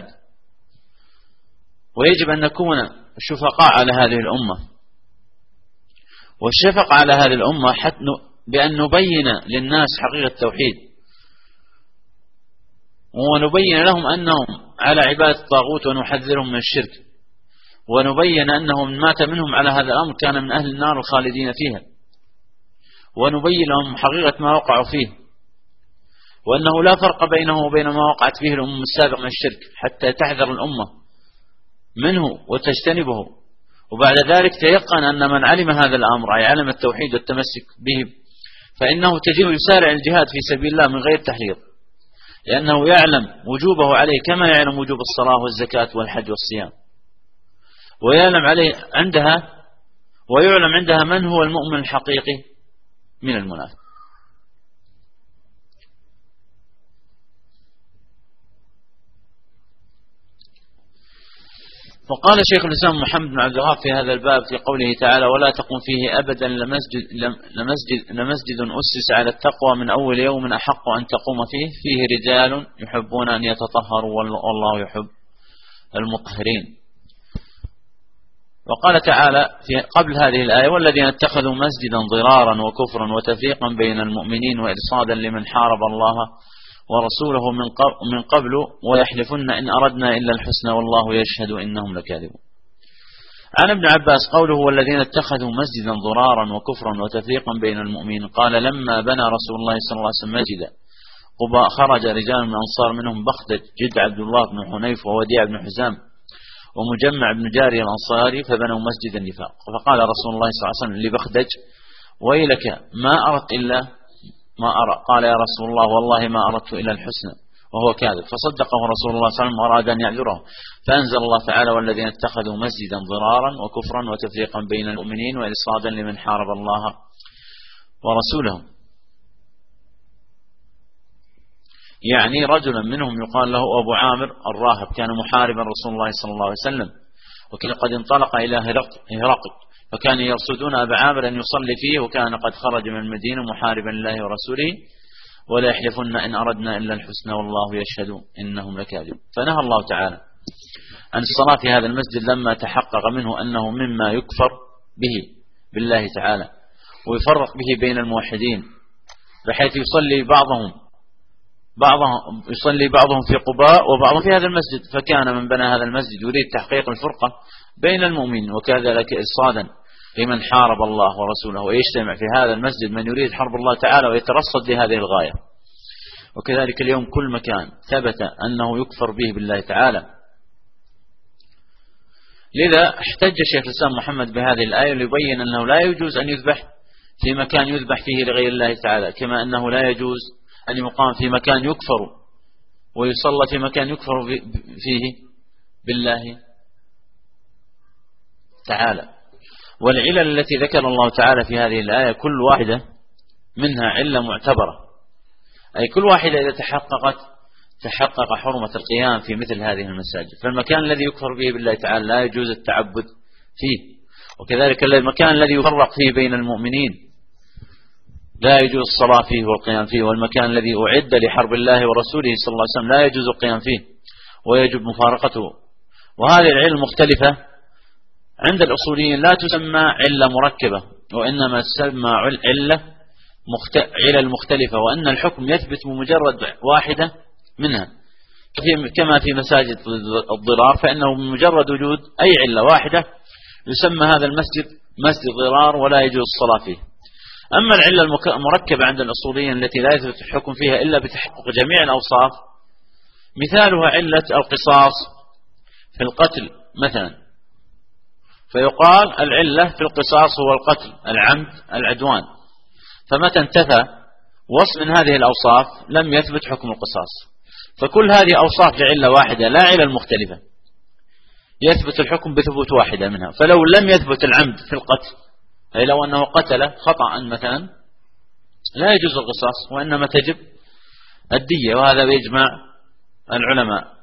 ويجب أن نكون شفقاء على هذه الأمة، والشفقة على هذه الأمة حتى بأن نبين للناس حقيقة التوحيد، ونبين لهم أنهم على عبادة الطاغوت ونحذرهم من الشرك. ونبين أنه من مات منهم على هذا الأمر كان من أهل النار الخالدين فيها، ونبين لهم حقيقة ما وقعوا فيه، وأنه لا فرق بينه وبين ما وقعت فيه الأمم السابقة من الشرك، حتى تحذر الأمة منه وتجتنبه. وبعد ذلك تيقن أن من علم هذا الأمر، أي علم التوحيد والتمسك به، فإنه تجده يسارع الجهاد في سبيل الله من غير تحريض، لأنه يعلم وجوبه عليه كما يعلم وجوب الصلاة والزكاة والحج والصيام، ويعلم عندها من هو المؤمن الحقيقي من المنافق. وقال شيخ الإسلام محمد بن عبد الوهاب في هذا الباب في قوله تعالى: ولا تقم فيه أبدا لمسجد أسس على التقوى من أول يوم أحق أن تقوم فيه رجال يحبون أن يتطهروا والله يحب المطهرين. وقال تعالى في قبل هذه الآية: والذين اتخذوا مسجدا ضرارا وكفرا وتفريقا بين المؤمنين وإرصادا لمن حارب الله ورسوله من قبل ويحلفن إن أردنا إلا الحسنى والله يشهد إنهم لكاذبون. عن ابن عباس قوله: والذين اتخذوا مسجدا ضرارا وكفرا وتفريقا بين المؤمنين، قال: لما بنى رسول الله صلى الله عليه وسلم مسجدا قباء خرج رجال من الأنصار منهم بخدج جد عبد الله بن حنيف ووديع بن حزام ومجمع بن جاري الأنصاري فبنوا مسجد النفاق. فقال رسول الله صلى الله عليه وسلم لبخدج: ويلك ما أردت إلا ما أرى. قال: يا رسول الله والله ما أردت إلا الحسنى، وهو كاذب. فصدقه رسول الله صلى الله عليه وسلم وأراد أن يعذره، فأنزل الله تعالى: والذين اتخذوا مسجدا ضرارا وكفرا وتفريقا بين المؤمنين وإرصادا لمن حارب الله ورسوله. يعني رجلا منهم يقال له أبو عامر الراهب كان محاربا رسول الله صلى الله عليه وسلم، وكان قد انطلق إلى هرقل، فكان يرصدون أبا عامر أن يصلي فيه، وكان قد خرج من المدينة محاربا لله ورسوله، ولا يحلفن إن أردنا إلا الحسنى والله يشهد إنهم لكاذبون. فنهى الله تعالى عن الصلاة في هذا المسجد لما تحقق منه أنه مما يكفر به بالله تعالى ويفرق به بين الموحدين، بحيث يصلي بعضهم في قباء وبعضهم في هذا المسجد. فكان من بنى هذا المسجد يريد تحقيق الفرقة بين المؤمنين، وكذلك إرصادا لمن حارب الله ورسوله، ويجتمع في هذا المسجد من يريد حرب الله تعالى ويترصد لهذه الغاية. وكذلك اليوم كل مكان ثبت أنه يكفر به بالله تعالى. لذا احتج شيخ الإسلام محمد بهذه الآية ليبين أنه لا يجوز أن يذبح في مكان يذبح فيه لغير الله تعالى، كما أنه لا يجوز أن يقام في مكان يكفر ويصلى في مكان يكفر فيه بالله تعالى. والعلل التي ذكر الله تعالى في هذه الآية كل واحدة منها علة معتبرة، أي كل واحدة إذا تحقق حرمة القيام في مثل هذه المساجد. فالمكان الذي يكفر به بالله تعالى لا يجوز التعبد فيه، وكذلك المكان الذي يفرق فيه بين المؤمنين لا يجوز الصلاة فيه والقيام فيه، والمكان الذي أعد لحرب الله ورسوله صلى الله عليه وسلم لا يجوز القيام فيه ويجب مفارقته. وهذه العلة مختلفة عند الأصوليين لا تسمى علة مركبة، وإنما تسمى علل مختلفة، وأن الحكم يثبت بمجرد واحدة منها، كما في مساجد الضرار، فإنه بمجرد وجود أي علة واحدة يسمى هذا المسجد مسجد ضرار ولا يجوز الصلاة فيه. أما العلة المركبة عند الأصوليين التي لا يثبت الحكم فيها إلا بتحقق جميع الأوصاف، مثالها علة القصاص في القتل مثلا، فيقال العلة في القصاص هو القتل، العمد، العدوان. فمتى انتفى وصف من هذه الأوصاف لم يثبت حكم القصاص. فكل هذه أوصاف لعلة واحدة لا علل مختلفة، يثبت الحكم بثبوت واحدة منها. فلو لم يثبت العمد في القتل، أي لو أنه قتل خطأ مثلا، لا يجوز القصاص، وإنما تجب الدية، وهذا بإجماع العلماء.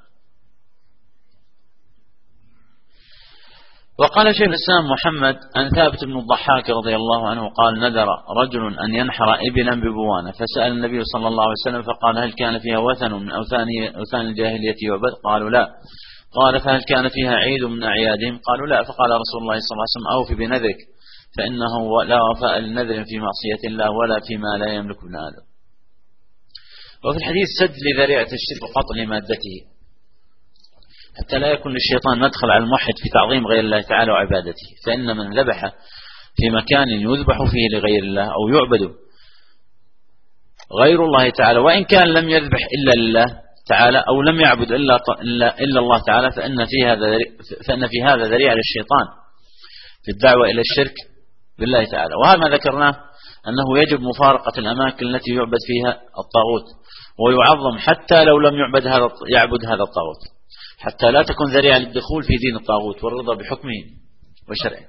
وقال شيخ الإسلام محمد عن ثابت بن الضحاك رضي الله عنه قال: نذر رجل أن ينحر إبلا ببوانة، فسأل النبي صلى الله عليه وسلم فقال: هل كان فيها وثن من أوثان الجاهلية يعبد؟ قالوا لا. قال: فهل كان فيها عيد من أعيادهم؟ قالوا لا. فقال رسول الله صلى الله عليه وسلم: أوف بنذرك، فإنه لا وفاء لنذر في معصية الله ولا فيما لا يملك ابن آدم. وفي الحديث: سد لذريعة الشرك وقطع لمادته. حتى لا يكون للشيطان مدخل على الموحد في تعظيم غير الله تعالى وعبادته. فإن من ذبح في مكان يذبح فيه لغير الله أو يعبد غير الله تعالى، وإن كان لم يذبح إلا لله تعالى أو لم يعبد إلا الله تعالى، فإن في هذا ذريعة للشيطان في الدعوة إلى الشرك بالله تعالى. وهذا ما ذكرناه أنه يجب مفارقة الأماكن التي يعبد فيها الطاغوت، ويعظم حتى لو لم يعبد هذا الطاغوت، حتى لا تكون ذريعة للدخول في دين الطاغوت والرضا بحكمه وشرعه.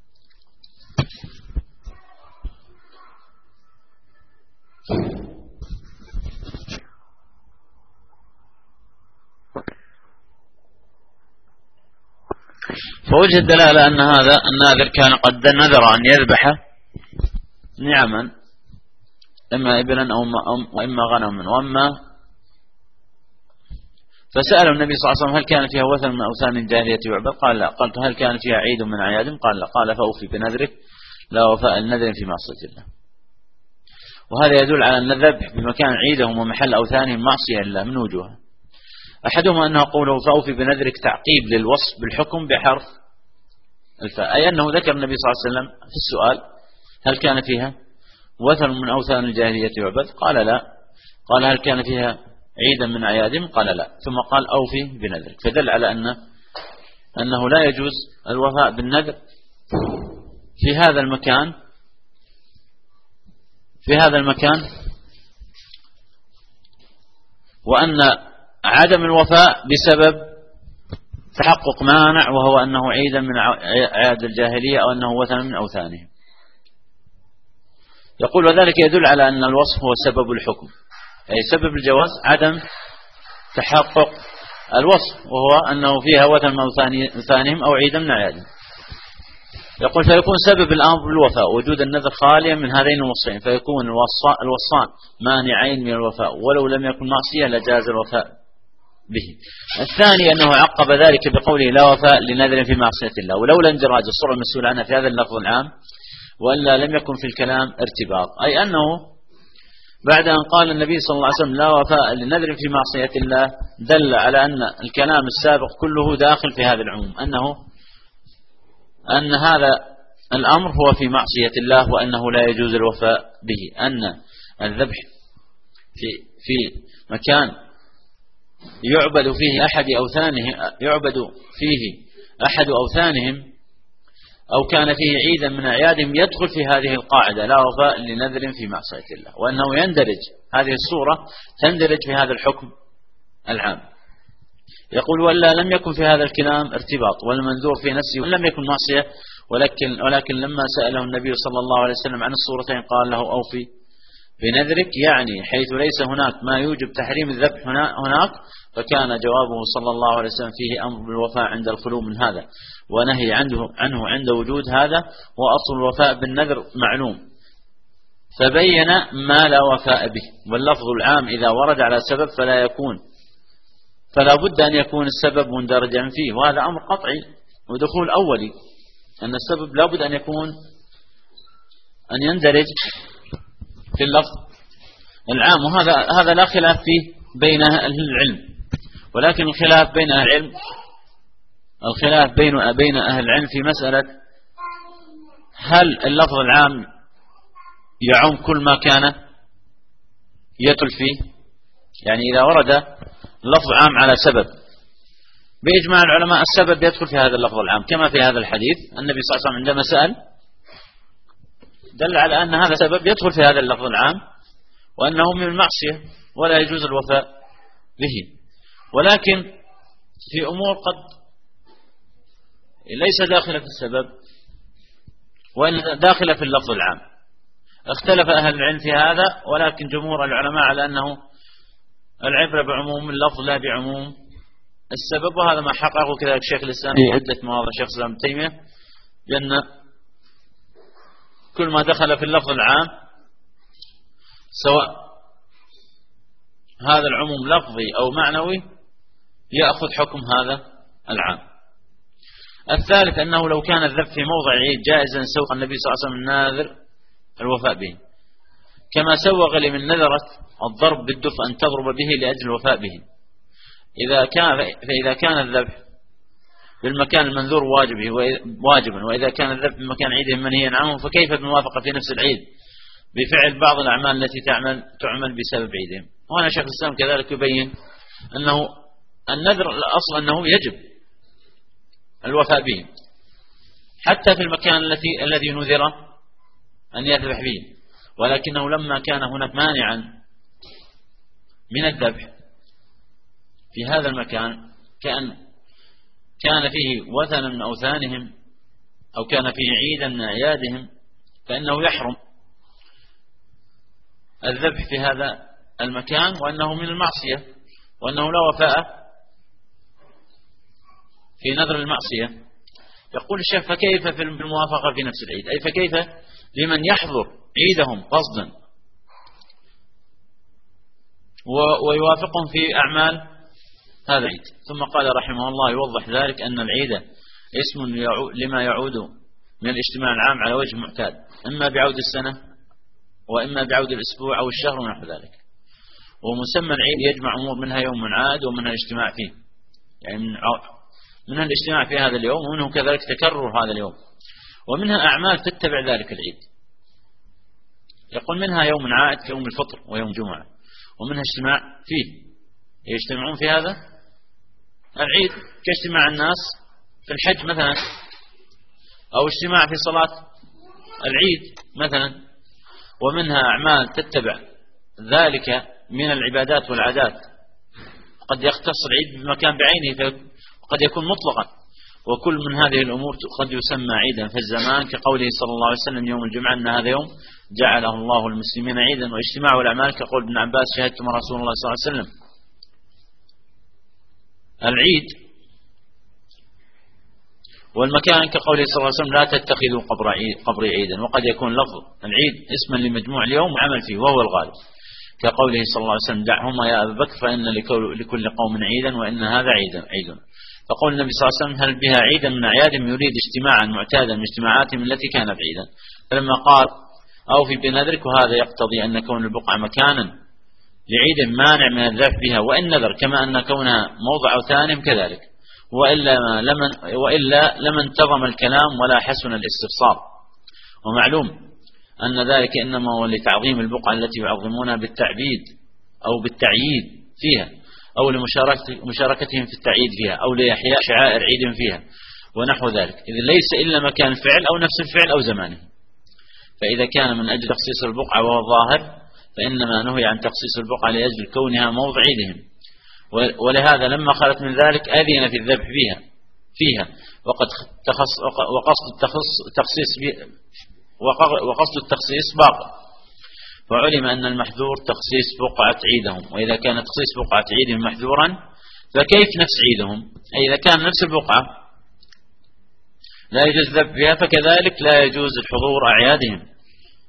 فوجه الدلالة أن هذا الناذر كان قد نذر أن يذبح نعما، إما إبلا أو إما غنما، وأما فسأله النبي صلى الله عليه وسلم هل كان فيها وثن من أوثان الجاهلية يعبد؟ قال لا. قالت هل كان فيها عيد من أعياد؟ قال لا. قال فأوفي بنذرك لا وفاء النذر في معصية الله. وهذا يدل على أن الذبح بمكان عيدهم ومحل أوثانهم معصية لله من وجوه. أحدهما أنه قوله فأوفي بنذرك تعقيب للوصف بالحكم بحرف الفاء، أي أنه ذكر النبي صلى الله عليه وسلم في السؤال هل كان فيها وثن من أوثان الجاهلية يعبد؟ قال لا. قال هل كان فيها عيدا من أعيادهم؟ قال لا. ثم قال أوفي بنذرك، فدل على أنه لا يجوز الوفاء بالنذر في هذا المكان، وأن عدم الوفاء بسبب تحقق مانع، وهو أنه عيدا من أعياد الجاهلية أو أنه وثن من أوثانهم. يقول وذلك يدل على أن الوصف هو سبب الحكم، أي سبب الجواز عدم تحقق الوصف، وهو أنه فيها وثن من أوثانهم أو عيدا من أعيادهم. يقول فيكون سبب الأمر بالوفاء وجود النذر خاليا من هذين الوصفين، فيكون الوصفان مانعين من الوفاء، ولو لم يكن معصية لجاز الوفاء به. الثاني أنه عقب ذلك بقوله لا وفاء لنذر في معصية الله، ولولا اندراج الصورة المسؤول عنها في هذا اللفظ العام وإلا لم يكن في الكلام ارتباط، أي أنه بعد أن قال النبي صلى الله عليه وسلم لا وفاء لنذر في معصية الله دل على أن الكلام السابق كله داخل في هذا العموم، أن هذا الأمر هو في معصية الله وأنه لا يجوز الوفاء به. أن الذبح في مكان يعبد فيه أحد أوثانهم أو كان فيه عيدا من أعيادهم يدخل في هذه القاعدة لا وفاء لنذر في معصية الله، وأنه يندرج هذه الصورة تندرج في هذا الحكم العام. يقول ولا لم يكن في هذا الكلام ارتباط، والمنذور في نفسه لم يكن معصية، ولكن لما سأله النبي صلى الله عليه وسلم عن الصورتين قال له أوفي بنذرك، يعني حيث ليس هناك ما يوجب تحريم الذبح هناك، فكان جوابه صلى الله عليه وسلم فيه أمر بالوفاء عند الخلو من هذا، ونهي عنه عند وجود هذا، وأصل الوفاء بالنذر معلوم، فبين ما لا وفاء به. واللفظ العام إذا ورد على سبب فلا بد أن يكون السبب مندرجا فيه، وهذا أمر قطعي ودخول أولي، أن السبب لا بد أن يندرج في اللفظ العام، وهذا لا خلاف فيه بين أهل العلم. ولكن الخلاف بين أهل العلم في مسألة هل اللفظ العام يعم كل ما كان يدخل فيه، يعني إذا ورد لفظ عام على سبب بإجماع العلماء السبب يدخل في هذا اللفظ العام، كما في هذا الحديث النبي صلى الله عليه وسلم عندما سأل دل على أن هذا السبب يدخل في هذا اللفظ العام، وأنه من المعصية ولا يجوز الوفاء به. ولكن في أمور قد ليس داخلة في السبب وإن داخلة في اللفظ العام، اختلف أهل العلم في هذا، ولكن جمهور العلماء على أنه العبرة بعموم اللفظ لا بعموم السبب. وهذا ما حققه كذلك شيخ الإسلام في عدة مواضع، شيخ الإسلام ابن تيمية، لأن كل ما دخل في اللفظ العام سواء هذا العموم لفظي أو معنوي يأخذ حكم هذا العام. الثالث أنه لو كان الذبح في موضع عيد جائزا سوق النبي صلى الله عليه وسلم الناذر الوفاء به، كما سوغ لمن نذرت الضرب بالدف أن تضرب به لأجل الوفاء به، فإذا كان الذبح بالمكان المنذور واجبا، وإذا كان الذبح بمكان عيدهم منهيا عنه، فكيف بالموافقة في نفس العيد بفعل بعض الأعمال التي تعمل بسبب عيدهم؟ وهنا شيخ الإسلام كذلك يبين أنه النذر الأصل أنه يجب الوفاء به حتى في المكان الذي نذر أن يذبح به، ولكنه لما كان هناك مانعا من الذبح في هذا المكان كان فيه وثنا من أوثانهم أو كان فيه عيدا من أعيادهم، فإنه يحرم الذبح في هذا المكان، وأنه من المعصية، وأنه لا وفاء في نذر المعصية. يقول الشيخ فكيف في الموافقة في نفس العيد؟ أي فكيف لمن يحضر عيدهم قصدا ويوافقهم في أعمال هذا العيد. ثم قال رحمه الله يوضح ذلك أن العيد اسم لما يعود من الاجتماع العام على وجه معتاد، إما بعود السنة وإما بعود الأسبوع أو الشهر ونحو ذلك. ومسمى العيد يجمع أمور منها يوم عاد ومنها الاجتماع فيه، يعني منها الاجتماع في هذا اليوم، ومنه كذلك تكرر هذا اليوم، ومنها أعمال تتبع ذلك العيد. يقول منها يوم عائد كيوم الفطر ويوم جمعة، ومنها اجتماع فيه يجتمعون في هذا العيد كاجتماع الناس في الحج مثلا، أو اجتماع في صلاة العيد مثلا. ومنها أعمال تتبع ذلك من العبادات والعادات، قد يختص العيد بمكان بعينه وقد يكون مطلقا، وكل من هذه الأمور قد يسمى عيدا في الزمان، كقوله صلى الله عليه وسلم يوم الجمعة أن هذا يوم جعله الله المسلمين عيدا. واجتماع الأعمال كقول ابن عباس شهدت مع رسول الله صلى الله عليه وسلم. العيد والمكان كقوله صلى الله عليه وسلم لا تتخذوا قبري عيدا، وقد يكون لفظ العيد اسما لمجموع اليوم وعمل فيه وهو الغالب، كقوله صلى الله عليه وسلم دعهما يا أبا بكر فإن لكل قوم عيدا وإن هذا عيد. فقول النبي صلى الله عليه وسلم هل بها عيدا من أعيادهم، يريد اجتماعا معتادا من اجتماعاتهم التي كانت عيدا. فلما قال أوفي بنذرك، وهذا يقتضي أن كون البقعة مكانا لعيد مانع من الذبح بها وإن نذر، كما أن كونها موضع أوثانهم كذلك، وإلا لم انتظم الكلام ولا حسن الاستفسار. ومعلوم أن ذلك إنما هو لتعظيم البقعة التي يعظمونها بالتعبيد أو بالتعييد فيها، أو لمشاركتهم في التعييد فيها، أو لإحياء شعائر عيد فيها ونحو ذلك، إذ ليس إلا مكان الفعل أو نفس الفعل أو زمانه. فإذا كان من أجل تخصيص البقعة وهو الظاهر، فإنما نهي عن تخصيص البقعة لأجل كونها موضع عيدهم، ولهذا لما خلت من ذلك أذن في الذبح فيها وقصد التخصيص باق. فعلم أن المحذور تخصيص بقعة عيدهم، وإذا كان تخصيص بقعة عيدهم محذورا فكيف نفس عيدهم؟ أي إذا كان نفس البقعة لا يجوز الذبح بها، فكذلك لا يجوز الحضور أعيادهم.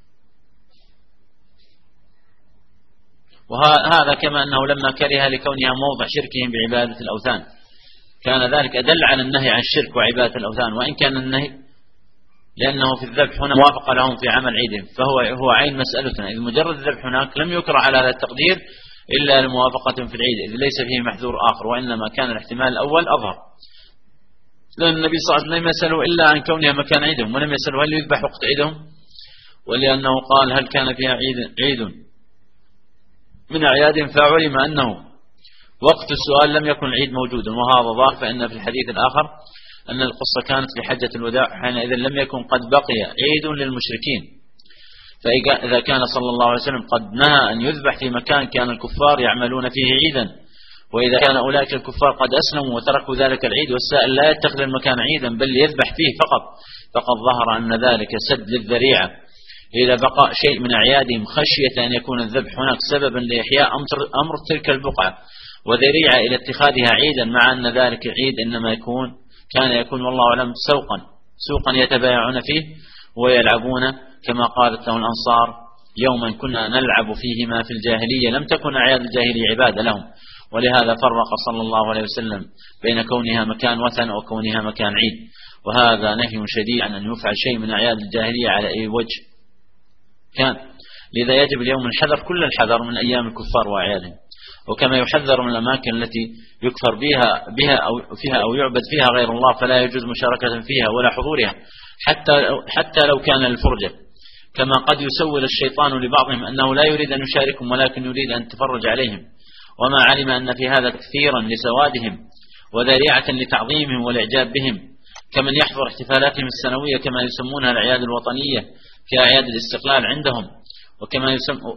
وهذا كما أنه لما كره لكونها موضع شركهم بعبادة الأوثان، كان ذلك أدل على النهي عن الشرك وعبادة الأوثان، وإن كان النهي لأنه في الذبح هنا موافقة لهم في عمل عيدهم، فهو عين مسألتنا، إذ مجرد الذبح هناك لم يكره على هذا التقدير إلا لموافقة في العيد، إذ ليس فيه محذور آخر، وإنما كان الاحتمال الأول أظهر، لأن النبي صلى الله عليه وسلم لم يسأله إلا عن كونها مكان عيدهم، ولم يسأله هل يذبح وقت عيدهم، ولأنه قال هل كان فيها عيد من أعيادهم، فعلم أنه وقت السؤال لم يكن العيد موجودا، وهذا ظاهر. فإن في الحديث الآخر أن القصة كانت في حجة الوداع، حينئذ لم يكن قد بقي عيد للمشركين. فإذا كان صلى الله عليه وسلم قد نهى أن يذبح في مكان كان الكفار يعملون فيه عيدا، وإذا كان أولئك الكفار قد أسلموا وتركوا ذلك العيد، والسائل لا يتخذ المكان عيدا بل يذبح فيه فقد ظهر أن ذلك سد للذريعة إلى بقاء شيء من أعيادهم، خشية أن يكون الذبح هناك سببا لإحياء أمر تلك البقعة وذريعة إلى اتخاذها عيدا، مع أن ذلك العيد إنما كان يكون والله أعلم سوقا يتبايعون فيه ويلعبون، كما قالت له الأنصار يوما كنا نلعب فيهما في الجاهلية لم تكن أعياد الجاهلية عبادة لهم. ولهذا فرق صلى الله عليه وسلم بين كونها مكان وثن وكونها مكان عيد، وهذا نهي شديد عن أن يفعل شيء من أعياد الجاهلية على أي وجه كان. لذا يجب اليوم الحذر كل الحذر من أيام الكفار وأعيادهم. وكما يحذر من الأماكن التي يكفر بها أو يعبد فيها غير الله، فلا يجوز مشاركة فيها ولا حضورها حتى لو كان للفرجة، كما قد يسول الشيطان لبعضهم أنه لا يريد أن يشاركهم ولكن يريد أن تفرج عليهم، وما علم أن في هذا تكثيرا لسوادهم وذريعة لتعظيمهم والإعجاب بهم، كمن يحضر احتفالاتهم السنوية كما يسمونها الأعياد الوطنية كأعياد الاستقلال عندهم، وكما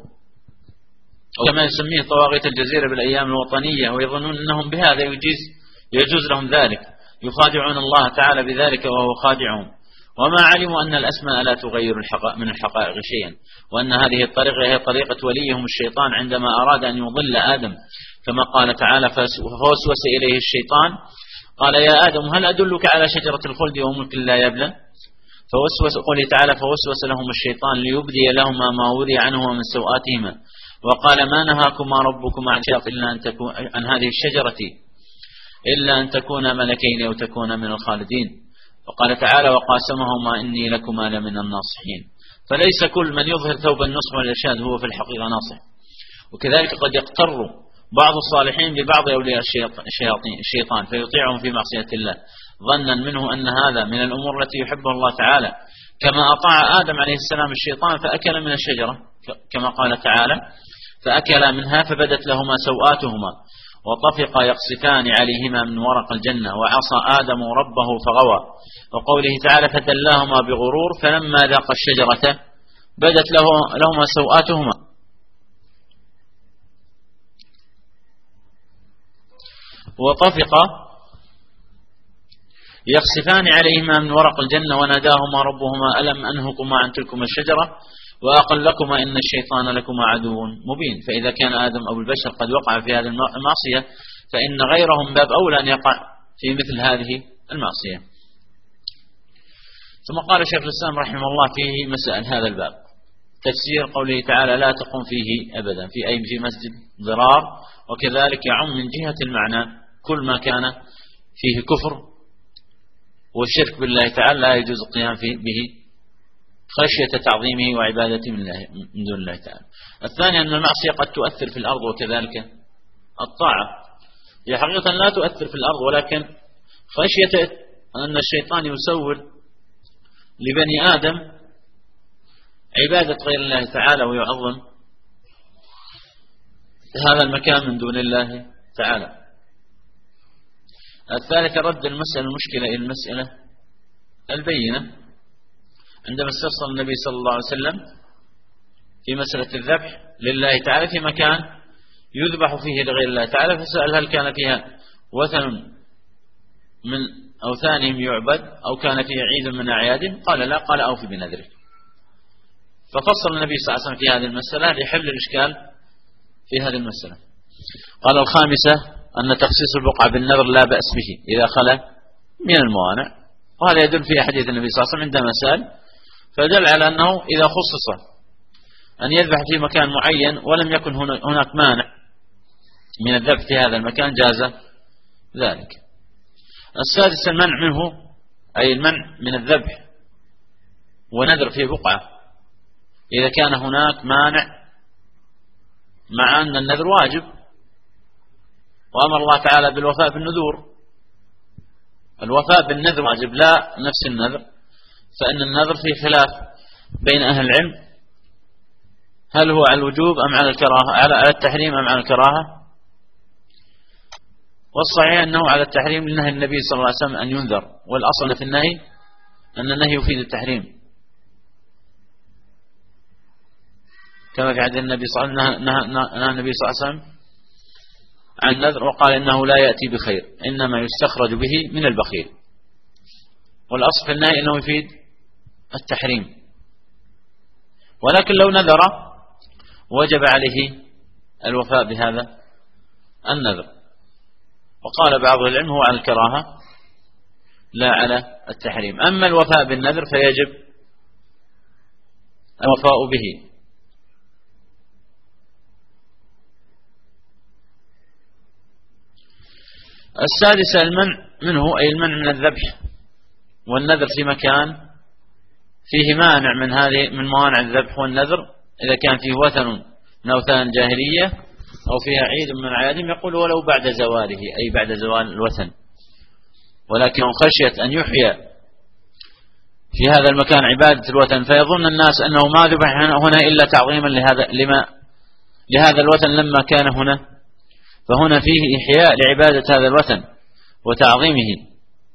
يسميه طواغيت الجزيرة بالأيام الوطنية، ويظنون أنهم بهذا يجوز لهم ذلك، يخادعون الله تعالى بذلك وهو خادعهم، وما علموا أن الأسماء لا تغير من الحقائق شيئا، وأن هذه الطريقة هي طريقة وليهم الشيطان عندما أراد أن يضل آدم، كما قال تعالى: فوسوس إليه الشيطان قال يا آدم هل أدلك على شجرة الخلد وملك لا يبلى؟ قوله تعالى: فوسوس لهم الشيطان ليبدي لهما ما وري عنهما من سوآتهما وقال ما نهاكما ربكما عن هذه الشجرة إلا أن تكونا ملكين أو تكونا من الخالدين. وقال تعالى: وقاسمهما إني لكما لمن الناصحين. فليس كل من يظهر ثوب النصح والإرشاد هو في الحقيقة ناصح، وكذلك قد يقتر بعض الصالحين ببعض أولياء الشيطان فيطيعهم في معصية الله ظنا منه أن هذا من الأمور التي يحبها الله تعالى، كما أطاع آدم عليه السلام الشيطان فأكل من الشجرة، كما قال تعالى: فأكلا منها فبدت لهما سوآتهما وطفقا يقصفان عليهما من ورق الجنة وعصى آدم ربه فغوى. وقوله تعالى: فدلاهما بغرور فلما ذاق الشجرة بدت لهما سوآتهما وطفقا يقصفان عليهما من ورق الجنة وناداهما ربهما ألم أنهكما عن تلكما الشجرة وأقل لكما إن الشيطان لكما عدو مبين. فإذا كان آدم أو البشر قد وقع في هذه المعصية فإن غيرهم باب أولى أن يقع في مثل هذه المعصية. ثم قال شيخ الإسلام رحمه الله في مسائل هذا الباب: تفسير قوله تعالى: لا تقم فيه أبدا في مسجد ضرار، وكذلك يعم من جهة المعنى كل ما كان فيه كفر والشرك بالله تعالى لا يجوز القيام به خشية تعظيمه وعبادته من دون الله تعالى. الثاني أن المعصية قد تؤثر في الأرض وكذلك الطاعة، هي حقيقة لا تؤثر في الأرض، ولكن خشية أن الشيطان يسول لبني آدم عبادة غير الله تعالى ويعظم هذا المكان من دون الله تعالى. الثالث رد المشكلة إلى المسألة البينة عندما استفسر النبي صلى الله عليه وسلم في مسألة الذبح لله تعالى في مكان يذبح فيه لغير الله تعالى، فسأل هل كان فيها وثن من أوثانهم يعبد أو كان فيها عيد من أعيادهم؟ قال لا، قال أوفي بنذرك. ففصل النبي صلى الله عليه وسلم في هذه المسألة لحل الإشكال في هذه المسألة. قال الخامسة أن تخصيص البقعة بالنذر لا بأس به إذا خلا من الموانع، وهذا يدل في حديث النبي صلى الله عليه وسلم عندما سأل فدل على أنه إذا خصص أن يذبح في مكان معين ولم يكن هناك مانع من الذبح في هذا المكان جاز ذلك. السادس المنع منه، أي المنع من الذبح ونذر في بقعة إذا كان هناك مانع، مع أن النذر واجب وأمر الله تعالى بالوفاء بالنذور. الوفاء بالنذر واجب لا نفس النذر، فإن النذر فيه خلاف بين أهل العلم هل هو على الوجوب أم على الكراهة، على التحريم أم على الكراهة. والصحيح أنه على التحريم لنهي النبي صلى الله عليه وسلم أن ينذر، والأصل في النهي أن النهي يفيد التحريم، كما في عهد النبي صلى الله عليه وسلم نهى النبي صلى الله عليه وسلم عن النذر وقال إنه لا يأتي بخير إنما يستخرج به من البخيل، والأصل في النهي أنه يفيد التحريم. ولكن لو نذر وجب عليه الوفاء بهذا النذر. وقال بعض العلم هو على الكراهة لا على التحريم. أما الوفاء بالنذر فيجب الوفاء به. السادسة المنع منه، أي المنع من الذبح والنذر في مكان فيه مانع من موانع الذبح والنذر، إذا كان فيه وثن من أوثان الجاهلية أو فيها عيد من أعيادهم، يقول ولو بعد زواله، أي بعد زوال الوثن، ولكن خشية أن يحيى في هذا المكان عبادة الوثن فيظن الناس أنه ما ذبح هنا إلا تعظيما لهذا الوثن لما كان هنا، فهنا فيه إحياء لعبادة هذا الوثن وتعظيمه،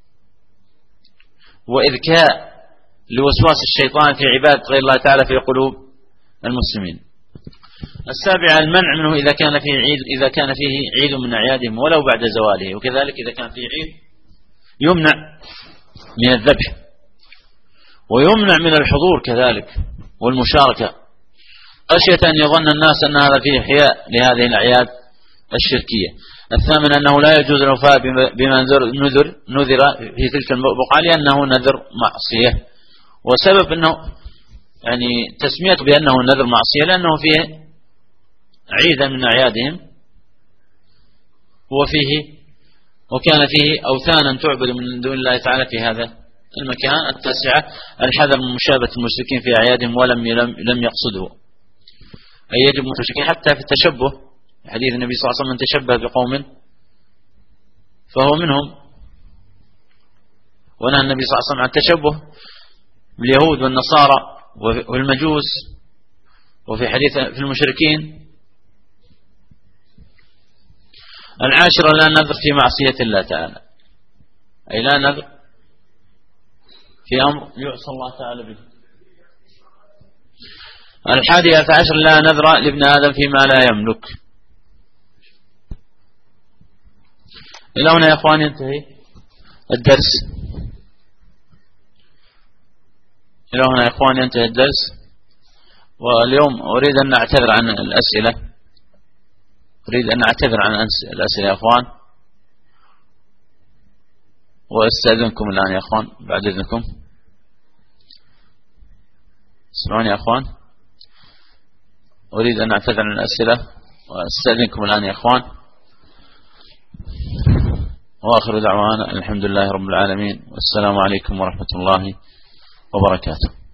وإذكاء لوسواس الشيطان في عبادة غير الله تعالى في قلوب المسلمين. السابعة المنع منه إذا كان فيه عيد من أعيادهم ولو بعد زواله، وكذلك إذا كان فيه عيد يمنع من الذبح ويمنع من الحضور كذلك والمشاركة، خشية أن يظن الناس أن هذا فيه إحياء لهذه الأعياد الشركية. الثامن أنه لا يجوز الوفاء بما نذر في تلك البقعة لأنه نذر معصية، وسبب أنه يعني تسميته بأنه نذر معصية لأنه فيه عيدا من أعيادهم وكان فيه أوثانا تعبد من دون الله تعالى في هذا المكان. التاسعة الحذر من مشابهة المشركين في أعيادهم ولم يقصده، أي يجب المشركين حتى في التشبه، حديث النبي صلى الله عليه وسلم من تشبه بقوم فهو منهم، ونهى النبي صلى الله عليه وسلم عن التشبه باليهود والنصارى والمجوس، وفي حديث في المشركين. العاشرة لا نذر في معصية الله تعالى، أي لا نذر في أمر يعصى الله تعالى به. الحادية عشر لا نذر لابن آدم فيما لا يملك. إلى هنا يا أخوان ينتهي الدرس، إلى هنا يا أخوان ينتهي الدرس. واليوم أريد أن أعتذر عن الأسئلة، الأسئلة يا أخوان، وأستأذنكم الآن يا أخوان بعد إذنكم. اسمعوني يا أخوان، أريد أن أعتذر عن الأسئلة وأستأذنكم الآن يا أخوان. وآخر دعوانا الحمد لله رب العالمين، والسلام عليكم ورحمة الله وبركاته.